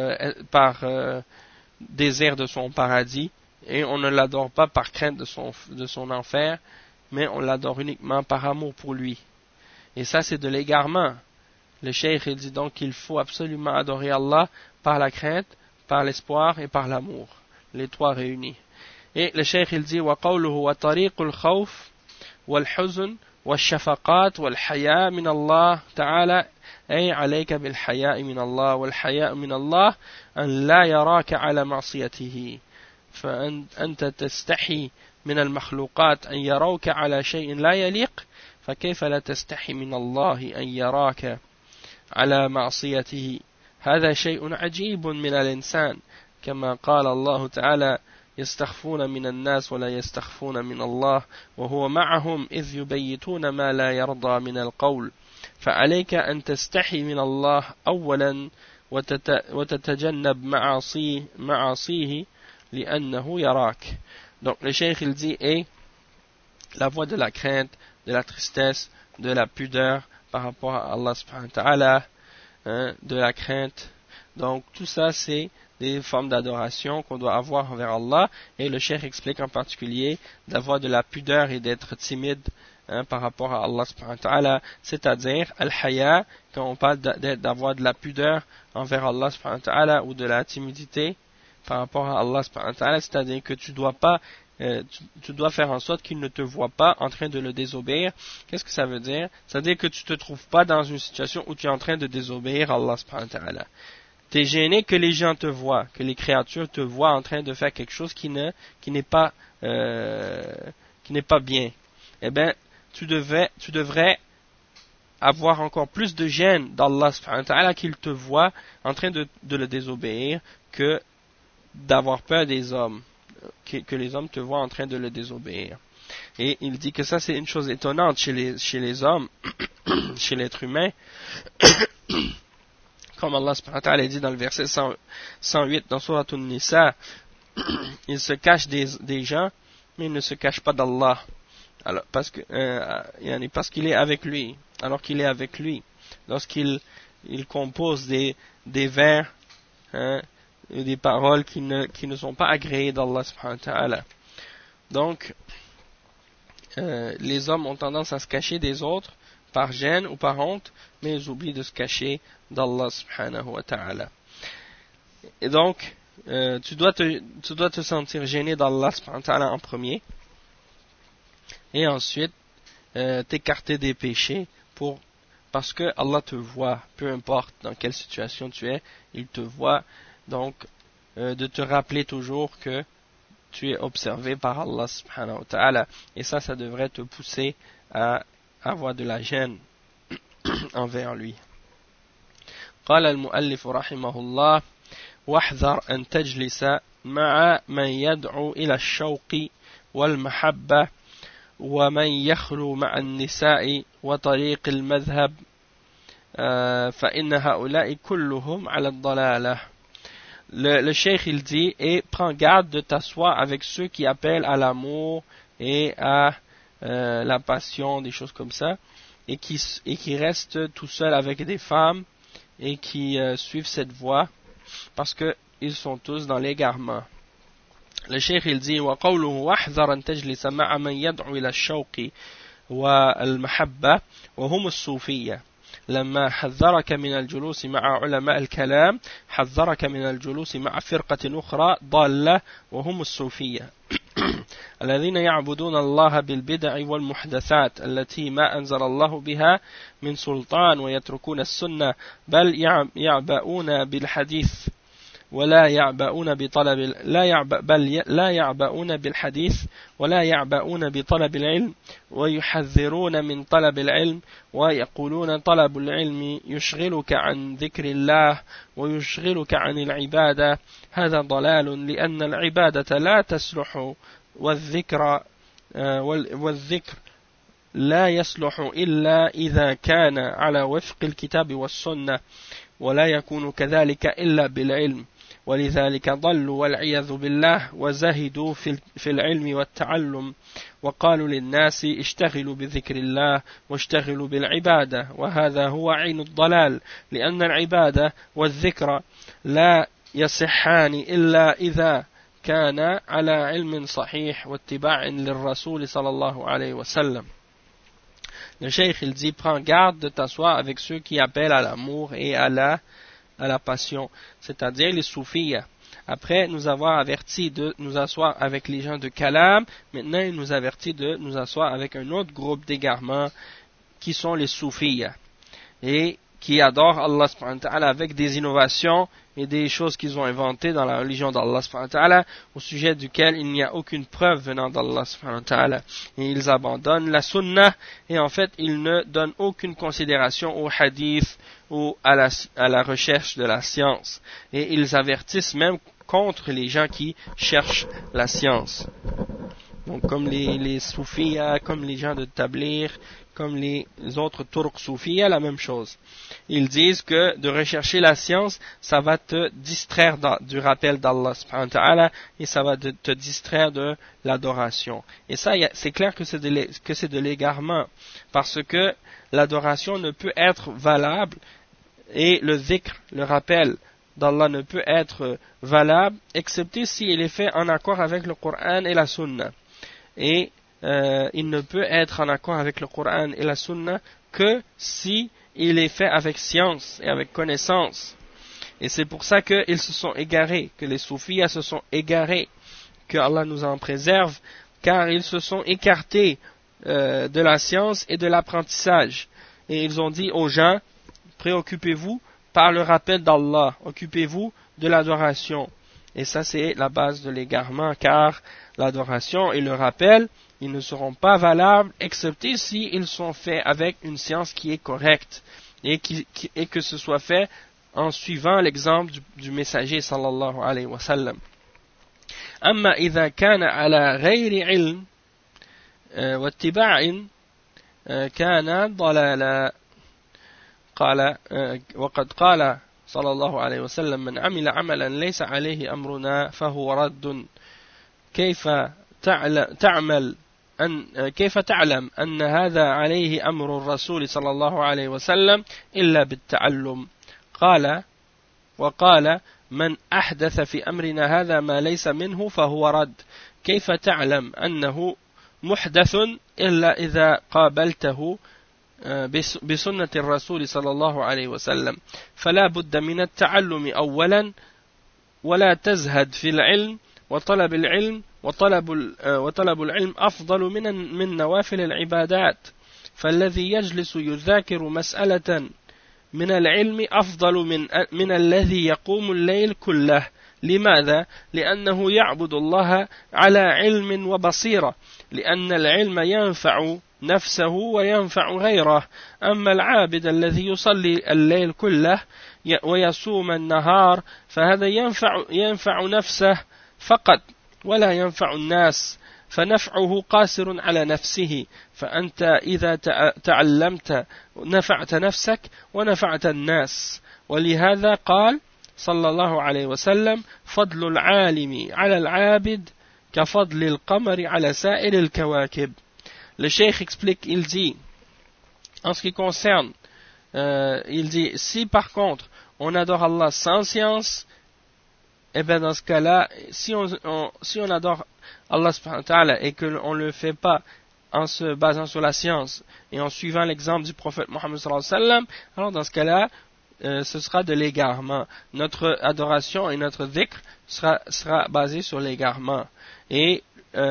désir de son paradis, et on ne l'adore pas par crainte de son enfer, mais on l'adore uniquement par amour pour lui. Et ça c'est de l'égarement. Le cheikh il dit donc qu'il faut absolument adorer Allah par la crainte, par l'espoir et par l'amour, les trois réunis. Et le cheikh il dit wa qawluhu wa tariqul khawf wal huzn والشفقات والحياء من الله تعالى أي عليك بالحياء من الله والحياء من الله أن لا يراك على معصيته فأنت تستحي من المخلوقات أن يروك على شيء لا يليق فكيف لا تستحي من الله أن يراك على معصيته هذا شيء عجيب من الإنسان كما قال الله تعالى يستخفون من الناس ولا يستخفون من الله وهو معهم إذ يبيتون ما لا يرضى من القول فعليك أن تستحي من الله أولا وتتجنب معاصيه لأنه يراك. Donc le cheikh il dit est la voie de la crainte, de la tristesse, de la pudeur par rapport à Allah subhanahu wa ta'ala, de la crainte. Donc tout ça c'est des formes d'adoration qu'on doit avoir envers Allah et le cheikh explique en particulier d'avoir de la pudeur et d'être timide par rapport à Allah subhanahu wa ta'ala, c'est-à-dire al-haya, quand on parle d'avoir de la pudeur envers Allah subhanahu wa ta'ala ou de la timidité par rapport à Allah subhanahu wa ta'ala, c'est-à-dire que tu dois faire en sorte qu'il ne te voit pas en train de le désobéir. Qu'est-ce que ça veut dire? C'est-à-dire que tu te trouves pas dans une situation où tu es en train de désobéir à Allah subhanahu wa ta'ala. Tu es gêné que les gens te voient, que les créatures te voient en train de faire quelque chose qui n'est pas bien. Eh bien, tu devrais avoir encore plus de gêne d'Allah subhanahu wa ta'ala qu'il te voit en train de le désobéir que d'avoir peur des hommes, que les hommes te voient en train de le désobéir. Et il dit que ça c'est une chose étonnante chez les hommes, chez l'être humain, comme Allah subhanahu wa ta'ala dit dans le verset 108 dans Surat An-Nisa, il se cache des gens, mais il ne se cache pas d'Allah. Alors, parce qu'il est avec lui, alors qu'il est avec lui, lorsqu'il compose des vers, des paroles qui ne sont pas agréées d'Allah subhanahu wa ta'ala. Donc, les hommes ont tendance à se cacher des autres par gêne ou par honte, mais ils oublient de se cacher d'Allah subhanahu wa ta'ala. Et donc, tu dois te sentir gêné d'Allah subhanahu wa ta'ala en premier, et ensuite t'écarter des péchés parce que Allah te voit, peu importe dans quelle situation tu es, il te voit. Donc de te rappeler toujours que tu es observé par Allah subhanahu wa ta'ala, et ça devrait te pousser à avoir de la gêne envers lui. قال المؤلف رحمه الله واحذر أن تجلس مع من يدعو إلى الشوق والمحبة ومن يخلو مع النساء وطريق المذهب فإن هؤلاء كلهم على الضلالة. Le cheikh il dit, et prends garde de t'asseoir avec ceux qui appellent à l'amour et à la passion, des choses comme ça, et qui restent tout seuls avec des femmes et qui suivent cette voie parce que ils sont tous dans l'égarement. Le cheikh il dit وقوله واحذر أن تجلس مع من يدعو إلى الشوق والمحبة وهم الصوفية لما حذرك من الجلوس مع علماء الكلام حذرك من الجلوس مع فرقة أخرى ضالة وهم الصوفية الذين يعبدون الله بالبدع والمحدثات التي ما أنزل الله بها من سلطان ويتركون السنة بل يعبؤون بالحديث ولا يعبؤون بالحديث ولا يعبؤون بطلب العلم ويحذرون من طلب العلم ويقولون طلب العلم يشغلك عن ذكر الله ويشغلك عن العبادة هذا ضلال لأن العبادة لا تصلح والذكر لا يصلح إلا إذا كان على وفق الكتاب والسنة ولا يكون كذلك إلا بالعلم ولذلك ضلوا والعياذ بالله وزهدوا في العلم والتعلم وقالوا للناس اشتغلوا بذكر الله واشتغلوا بالعبادة وهذا هو عين الضلال لأن العبادة والذكر لا يصحان إلا إذا كان على علم صحيح واتباع للرسول صلى الله عليه وسلم. Le cheikh il dit prends garde de t'asseoir avec ceux qui appellent à l'amour et à la passion, c'est-à-dire les soufis, Après nous avoir averti de nous asseoir avec les gens de Kalam, maintenant il nous avertit de nous asseoir avec un autre groupe d'égarements qui sont les soufis et qui adorent Allah subhanahu wa ta'ala avec des innovations et des choses qu'ils ont inventées dans la religion d'Allah subhanahu wa ta'ala au sujet duquel il n'y a aucune preuve venant d'Allah subhanahu wa ta'ala. Et ils abandonnent la sunnah et en fait ils ne donnent aucune considération au hadith ou à la recherche de la science. Et ils avertissent même contre les gens qui cherchent la science. Donc comme les soufis, comme les gens de Tabligh, comme les autres turcs soufis, la même chose. Ils disent que de rechercher la science, ça va te distraire du rappel d'Allah subhanahu wa ta'ala et ça va te distraire de l'adoration. Et ça, c'est clair que c'est de l'égarement, parce que l'adoration ne peut être valable et le dhikr, le rappel d'Allah ne peut être valable, excepté s'il est fait en accord avec le Coran et la Sunna. Et il ne peut être en accord avec le Coran et la Sunna que si il est fait avec science et avec connaissance. Et c'est pour ça qu'ils se sont égarés, que les soufis se sont égarés, que Allah nous en préserve, car ils se sont écartés de la science et de l'apprentissage. Et ils ont dit aux gens, préoccupez-vous par le rappel d'Allah, occupez-vous de l'adoration. Et ça c'est la base de l'égarement, car l'adoration et le rappel, ils ne seront pas valables, excepté s'ils sont faits avec une science qui est correcte, et que ce soit fait en suivant l'exemple du messager sallallahu alayhi wa sallam. أما إذا كان على غير علم واتباع كان ضلالا قال وقد قال صلى الله عليه وسلم من عمل عملا ليس عليه أمرنا فهو رد كيف تعلم أن هذا عليه أمر الرسول صلى الله عليه وسلم إلا بالتعلم وقال من أحدث في أمرنا هذا ما ليس منه فهو رد كيف تعلم أنه محدث إلا إذا قابلته بسنة الرسول صلى الله عليه وسلم فلا بد من التعلم أولا ولا تزهد في العلم وطلب العلم وطلب العلم أفضل من نوافل العبادات فالذي يجلس يذاكر مسألة من العلم أفضل من الذي يقوم الليل كله لماذا؟ لأنه يعبد الله على علم وبصيرة لأن العلم ينفع نفسه وينفع غيره أما العابد الذي يصلي الليل كله ويصوم النهار فهذا ينفع نفسه فقط ولا ينفع الناس فنفعه قاصر على نفسه فأنت إذا تعلمت نفعت نفسك ونفعت الناس ولهذا قال صلى الله عليه وسلم فضل العالم على العابد كفضل القمر على سائر الكواكب. Le cheikh explique, il dit, en ce qui concerne, il dit, si par contre on adore Allah sans science, et bien dans ce cas-là, si on adore Allah subhanahu wa ta'ala et qu'on ne le fait pas en se basant sur la science et en suivant l'exemple du prophète Mohammed sallallahu alayhi wa sallam, alors dans ce cas-là, ce sera de l'égarement. Notre adoration et notre dhikr sera basé sur l'égarement. Et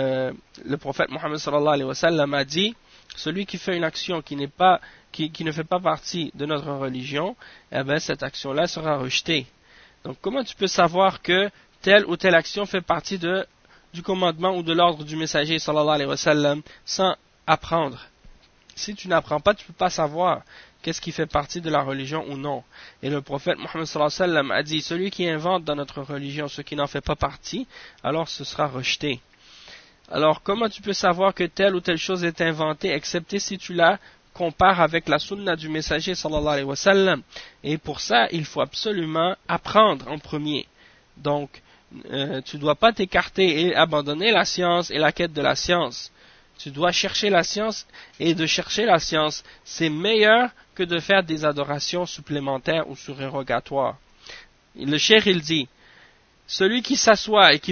le prophète Mohammed sallallahu alayhi wa sallam a dit, celui qui fait une action qui ne fait pas partie de notre religion, eh bien cette action-là sera rejetée. Donc comment tu peux savoir que telle ou telle action fait partie du commandement ou de l'ordre du messager sallallahu alayhi wa sallam sans apprendre? Si tu n'apprends pas, tu ne peux pas savoir qu'est-ce qui fait partie de la religion ou non. Et le prophète Mohammed sallallahu alayhi wa sallam a dit, celui qui invente dans notre religion ce qui n'en fait pas partie, alors ce sera rejeté. Alors comment tu peux savoir que telle ou telle chose est inventée, excepté si tu la compares avec la sunna du messager sallallahu alayhi wa sallam? Et pour ça, il faut absolument apprendre en premier. Donc, tu ne dois pas t'écarter et abandonner la science et la quête de la science. Tu dois chercher la science, et de chercher la science, c'est meilleur que de faire des adorations supplémentaires ou surérogatoires. Le cheikh, il dit, celui qui s'assoit et qui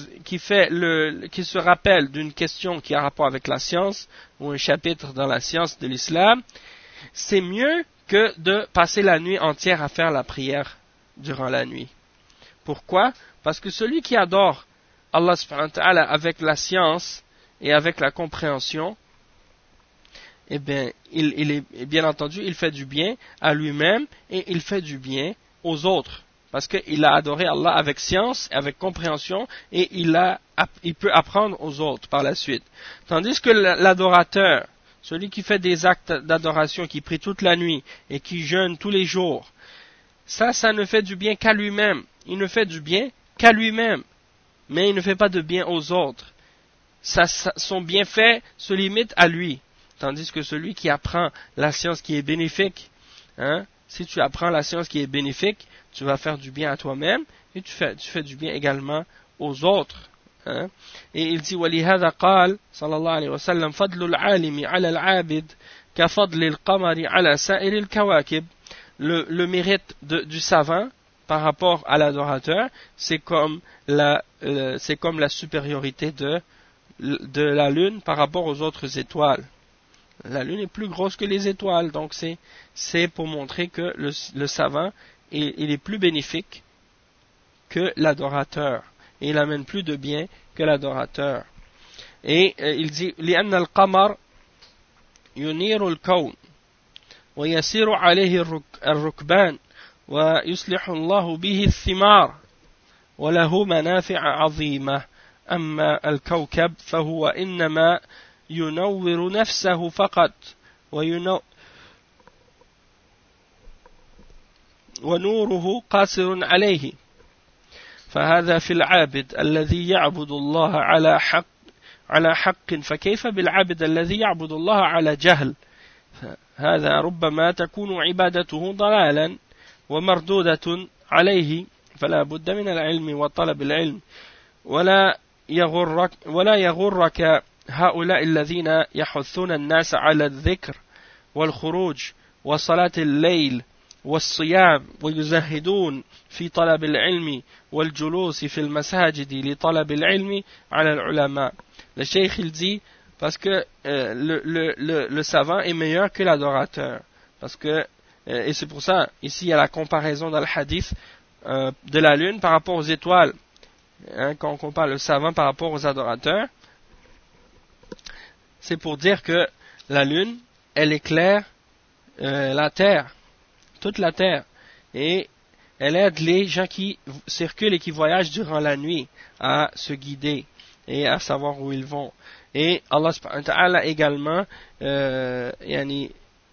se rappelle d'une question qui a rapport avec la science, ou un chapitre dans la science de l'islam, c'est mieux que de passer la nuit entière à faire la prière durant la nuit. Pourquoi? Parce que celui qui adore Allah subhanahu wa ta'ala avec la science et avec la compréhension, eh bien, bien entendu, il fait du bien à lui-même et il fait du bien aux autres. Parce qu'il a adoré Allah avec science, avec compréhension, et il peut apprendre aux autres par la suite. Tandis que l'adorateur, celui qui fait des actes d'adoration, qui prie toute la nuit et qui jeûne tous les jours, ça ne fait du bien qu'à lui-même. Il ne fait du bien qu'à lui-même, mais il ne fait pas de bien aux autres. Son bienfait se limite à lui. Tandis que celui qui apprend la science qui est bénéfique, si tu apprends la science qui est bénéfique, tu vas faire du bien à toi-même et tu fais du bien également aux autres. Et il dit وَلِهَذَا قال صلى الله عليه وسلم فضل العالم على العابد كفضل القمر على سائر الكواكب. Le mérite du savant par rapport à l'adorateur, c'est comme la supériorité de la lune par rapport aux autres étoiles. La lune est plus grosse que les étoiles, donc c'est pour montrer que le savant il est plus bénéfique que l'adorateur, et il amène plus de bien que l'adorateur. Et il dit لأن القمر ينير الكون ويسير عليه الركبان ويصلح الله به الثمار وله منافع عظيمة أما الكوكب فهو إنما ينور نفسه فقط ونوره قاصر عليه فهذا في العابد الذي يعبد الله على حق فكيف بالعابد الذي يعبد الله على جهل هذا ربما تكون عبادته ضلالا ومردودة عليه فلا بد من العلم وطلب العلم ولا يغرك هؤلاء الذين يحثون الناس على الذكر والخروج وصلاة الليل والصيام ويزهدون في طلب العلم والجلوس في المساجد لطلب العلم على العلماء. Le cheikh il dit parce que le savant est meilleur que l'adorateur, parce que et c'est pour ça ici il y a la comparaison dans le hadith de la lune par rapport aux étoiles, quand on compare le savant par rapport aux adorateurs, c'est pour dire que la lune elle éclaire la terre, toute la terre, et elle aide les gens qui circulent et qui voyagent durant la nuit à se guider et à savoir où ils vont. Et Allah subhanahu wa ta'ala également il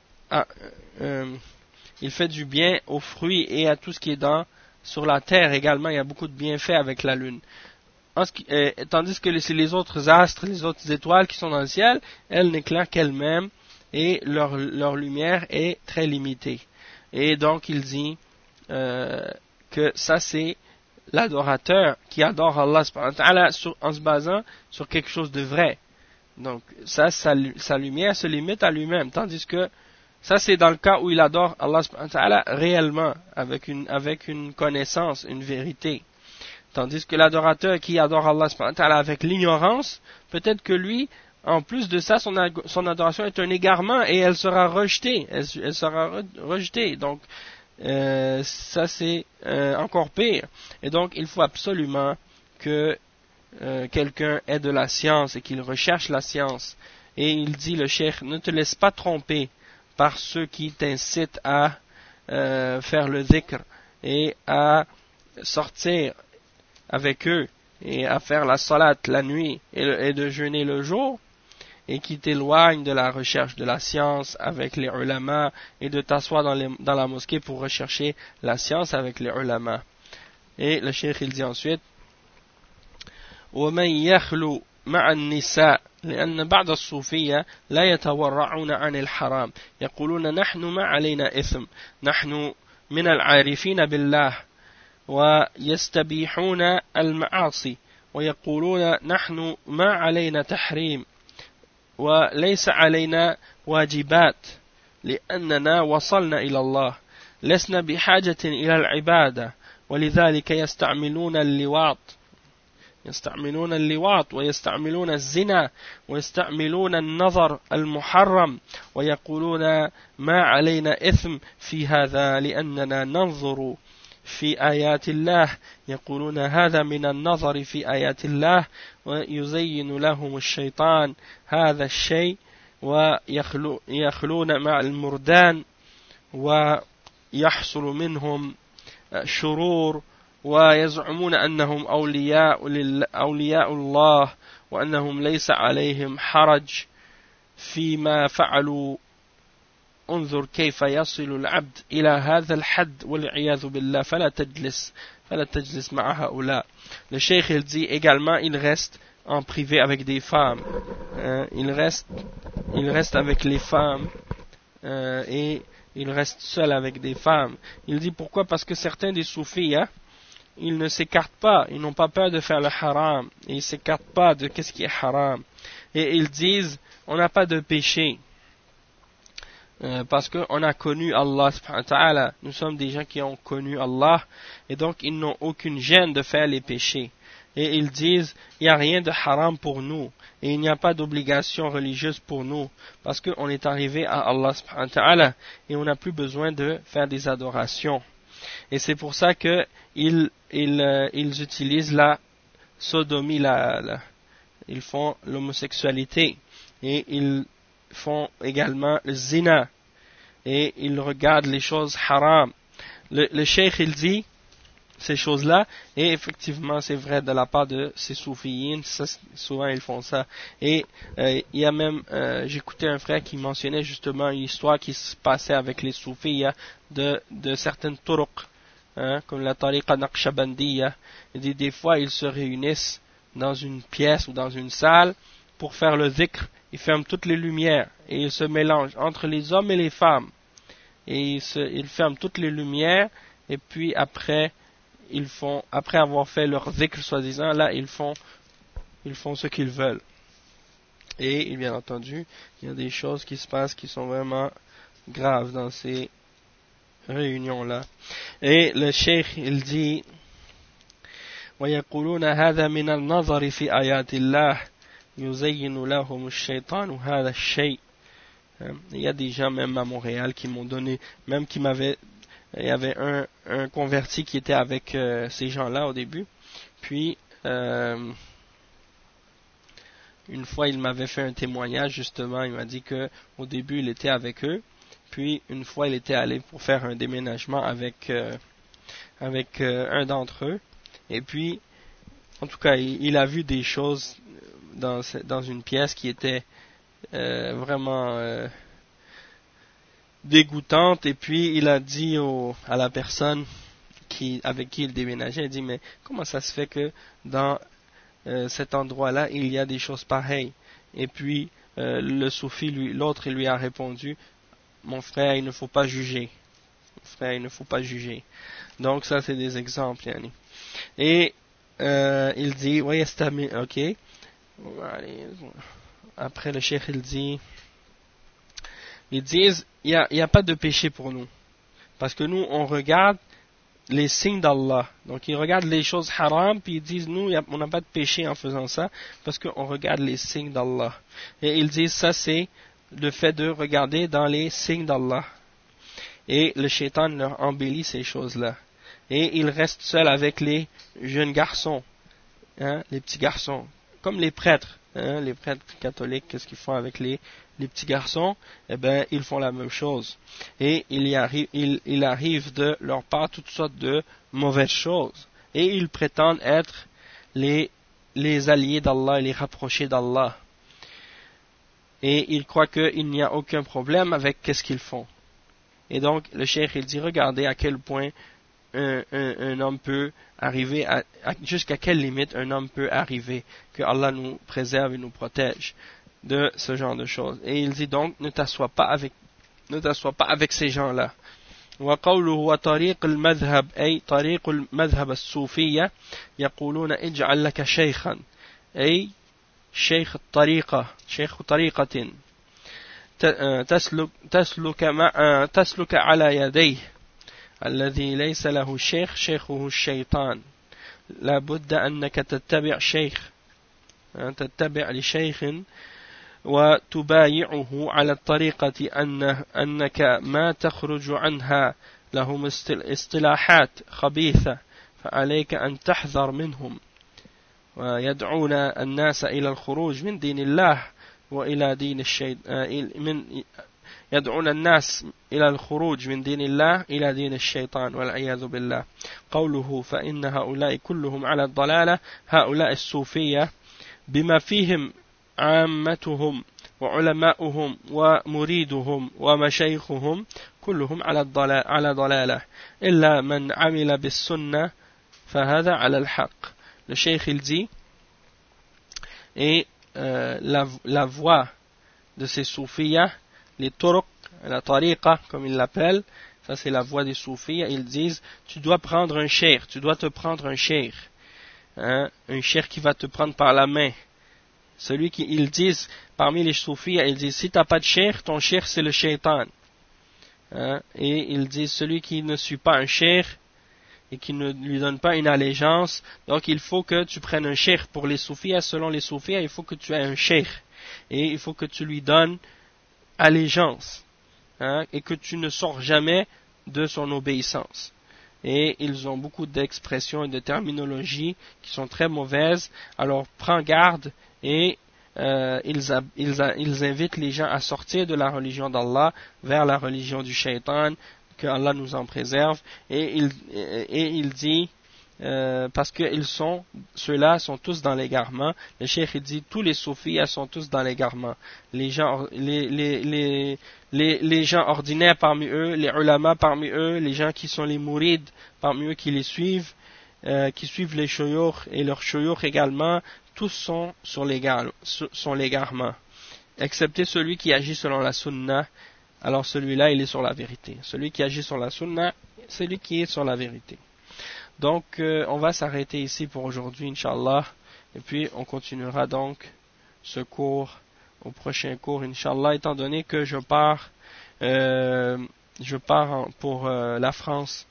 fait du bien aux fruits et à tout ce qui est sur la terre également. Il y a beaucoup de bienfaits avec la lune. Tandis que les autres astres, les autres étoiles qui sont dans le ciel, elles n'éclairent qu'elles-mêmes et leur lumière est très limitée. Et donc il dit que ça c'est l'adorateur qui adore Allah subhanahu wa ta'ala en se basant sur quelque chose de vrai. Donc sa lumière se limite à lui-même, tandis que ça c'est dans le cas où il adore Allah subhanahu wa ta'ala réellement, avec une connaissance, une vérité. Tandis que l'adorateur qui adore Allah subhanahu wa ta'ala avec l'ignorance, peut-être que lui, en plus de ça, son adoration est un égarement et elle sera rejetée. Elle sera rejetée. Donc, ça c'est encore pire. Et donc, il faut absolument que quelqu'un ait de la science et qu'il recherche la science. Et il dit, le cheikh, ne te laisse pas tromper par ceux qui t'incitent à faire le dhikr et à sortir avec eux et à faire la salat la nuit et de jeûner le jour, et qui t'éloignent de la recherche de la science avec les ulama et de t'asseoir dans la mosquée pour rechercher la science avec les ulama. Et le cheikh il dit ensuite وَمَنْ يَخْلُو مع النساء لأن بعض الصوفية لا يتورعون عن الحرام يقولون نحن ما علينا إثم نحن من العارفين بالله ويستبيحون المعاصي ويقولون نحن ما علينا تحريم وليس علينا واجبات لأننا وصلنا إلى الله لسنا بحاجة إلى العبادة ولذلك يستعملون اللواط ويستعملون الزنا ويستعملون النظر المحرم ويقولون ما علينا إثم في هذا لأننا ننظر في آيات الله يقولون هذا من النظر في آيات الله ويزين لهم الشيطان هذا الشيء ويخلون مع المردان ويحصل منهم شرور ويزعمون أنهم أولياء الله وأنهم ليس عليهم حرج فيما فعلوا. انظر كيف يصل العبد إلى هذا الحد والعياذ بالله فلا تجلس مع هؤلاء. Le cheikh il dit également il reste en privé avec des femmes, il reste avec les femmes et il reste seul avec des femmes. Il dit pourquoi? Parce que certains des soufis ils ne s'écartent pas, ils n'ont pas peur de faire le haram, et ils ne s'écartent pas de qu'est-ce qui est haram. Et ils disent, on n'a pas de péché, parce qu'on a connu Allah subhanahu wa ta'ala. Nous sommes des gens qui ont connu Allah, et donc ils n'ont aucune gêne de faire les péchés. Et ils disent, il n'y a rien de haram pour nous, et il n'y a pas d'obligation religieuse pour nous, parce qu'on est arrivé à Allah subhanahu wa ta'ala, et on n'a plus besoin de faire des adorations. Et c'est pour ça que ils utilisent la sodomie, ils font l'homosexualité, et ils font également le zina, et ils regardent les choses haram. Le cheikh il dit ces choses-là, et effectivement c'est vrai de la part de ces soufiyines, souvent ils font ça. Et il y a même, j'écoutais un frère qui mentionnait justement une histoire qui se passait avec les soufis de certaines turuq, comme la tariqa naqshbandiya. Il dit des fois ils se réunissent dans une pièce ou dans une salle pour faire le dhikr, ils ferment toutes les lumières et ils se mélangent entre les hommes et les femmes, et ils ferment toutes les lumières, et puis après avoir fait leur dhikr soi-disant, là ils font ce qu'ils veulent. Et bien entendu il y a des choses qui se passent qui sont vraiment graves dans ces réunions là. Et le cheikh il dit ويقولون هذا من النظر في آيات الله يزين لهم الشيطان هذا الشيء. Il y a des gens même à Montréal qui m'ont donné, même il y avait un converti qui était avec ces gens-là au début, puis une fois il m'avait fait un témoignage justement, il m'a dit que au début il était avec eux, puis une fois il était allé pour faire un déménagement avec un d'entre eux, et puis en tout cas il a vu des choses dans une pièce qui était vraiment dégoûtante, et puis il a dit à la personne avec qui il déménageait, il dit mais comment ça se fait que dans cet endroit-là il y a des choses pareilles? Et puis le soufi, l'autre, il lui a répondu, mon frère, il ne faut pas juger. Donc ça c'est des exemples, yani. Et il dit ok. Après le cheikh il dit, ils disent il y a pas de péché pour nous, parce que nous on regarde les signes d'Allah. Donc ils regardent les choses haram, puis ils disent nous on n'a pas de péché en faisant ça, parce qu'on regarde les signes d'Allah. Et ils disent ça c'est le fait de regarder dans les signes d'Allah, et le shaitan leur embellit ces choses-là, et ils restent seuls avec les jeunes garçons, les petits garçons, comme les prêtres. Les prêtres catholiques, qu'est-ce qu'ils font avec les petits garçons? Eh bien, ils font la même chose. Et il arrive de leur part toutes sortes de mauvaises choses. Et ils prétendent être les alliés d'Allah et les rapprochés d'Allah. Et ils croient qu'il n'y a aucun problème avec qu'est-ce qu'ils font. Et donc, le cheikh, il dit, regardez à quel point un homme peut arriver jusqu'à quelle limite un homme peut arriver, que Allah nous préserve et nous protège de ce genre de choses. Et il dit donc ne t'assois pas avec ces gens-là. وقوله وطريق المذهب أي طريق المذهب الصوفية يقولون اجعل لك شيخا أي شيخ طريقة تسلك على يديه الذي ليس له شيخ شيخه الشيطان. لا بد أنك تتبع لشيخ وتبايعه على الطريقة أنك ما تخرج عنها لهم اصطلاحات خبيثة فعليك أن تحذر منهم ويدعون الناس إلى الخروج من دين الله وإلى دين الشيطان يدعون الناس إلى الخروج من دين الله إلى دين الشيطان والعياذ بالله. قوله فإن هؤلاء كلهم على الضلالة هؤلاء الصوفية بما فيهم عامتهم وعلماؤهم ومريدهم ومشايخهم كلهم على ضلالة إلا من عمل بالسنة فهذا على الحق. Le cheikh il dit et la voie de ces soufiyas, les turuq, la tariqa comme ils l'appellent, ça c'est la voie des soufiyas. Ils disent tu dois prendre un cheikh, tu dois te prendre un cheikh, hein, un cheikh qui va te prendre par la main. Celui qui, ils disent, parmi les soufiyas, ils disent, si tu n'as pas de cheikh, ton cheikh c'est le shaitan. Hein? Et ils disent, celui qui ne suit pas un cheikh et qui ne lui donne pas une allégeance, donc il faut que tu prennes un cheikh. Pour les soufiyas, selon les soufiyas, il faut que tu aies un cheikh. Et il faut que tu lui donnes allégeance. Hein? Et que tu ne sors jamais de son obéissance. Et ils ont beaucoup d'expressions et de terminologies qui sont très mauvaises. Alors prends garde. Et ils invitent les gens à sortir de la religion d'Allah vers la religion du shaitan, que Allah nous en préserve. Et il dit, parce que ceux-là sont tous dans l'égarement. Le cheikh dit, tous les soufis sont tous dans l'égarement. Les gens ordinaires parmi eux, les ulama parmi eux, les gens qui sont les mourides parmi eux qui les suivent, qui suivent les shuyukh et leurs shuyukh également, tous sont sur l'égarement, excepté celui qui agit selon la sunna. Alors celui-là, il est sur la vérité. Celui qui agit sur la sunna, c'est lui qui est sur la vérité. Donc, on va s'arrêter ici pour aujourd'hui, Inch'Allah. Et puis, on continuera donc ce cours au prochain cours, Inch'Allah, étant donné que je pars pour la France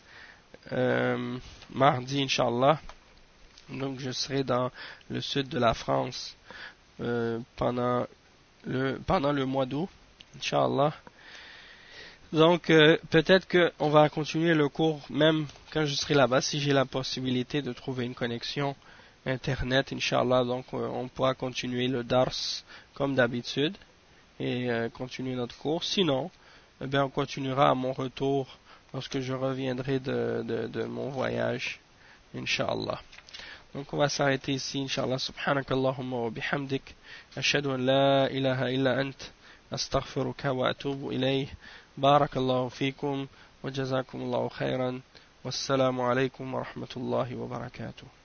mardi, Inch'Allah. Donc je serai dans le sud de la France pendant le mois d'août, Inch'Allah. Donc peut-être qu'on va continuer le cours même quand je serai là-bas, si j'ai la possibilité de trouver une connexion Internet, Inch'Allah. Donc on pourra continuer le dars comme d'habitude et continuer notre cours. Sinon, eh bien, on continuera à mon retour lorsque je reviendrai de mon voyage, Inch'Allah. Donc on va s'arrêter ici, Inch'Allah. Subhanakallahumma wa bihamdik. Ashhadu an la ilaha illa ant. Astaghfiruka wa atubu ilayh. Barakallahu fikum wa jazakumullahu khairan. Wassalamu alaykum wa rahmatullahi wa barakatuh.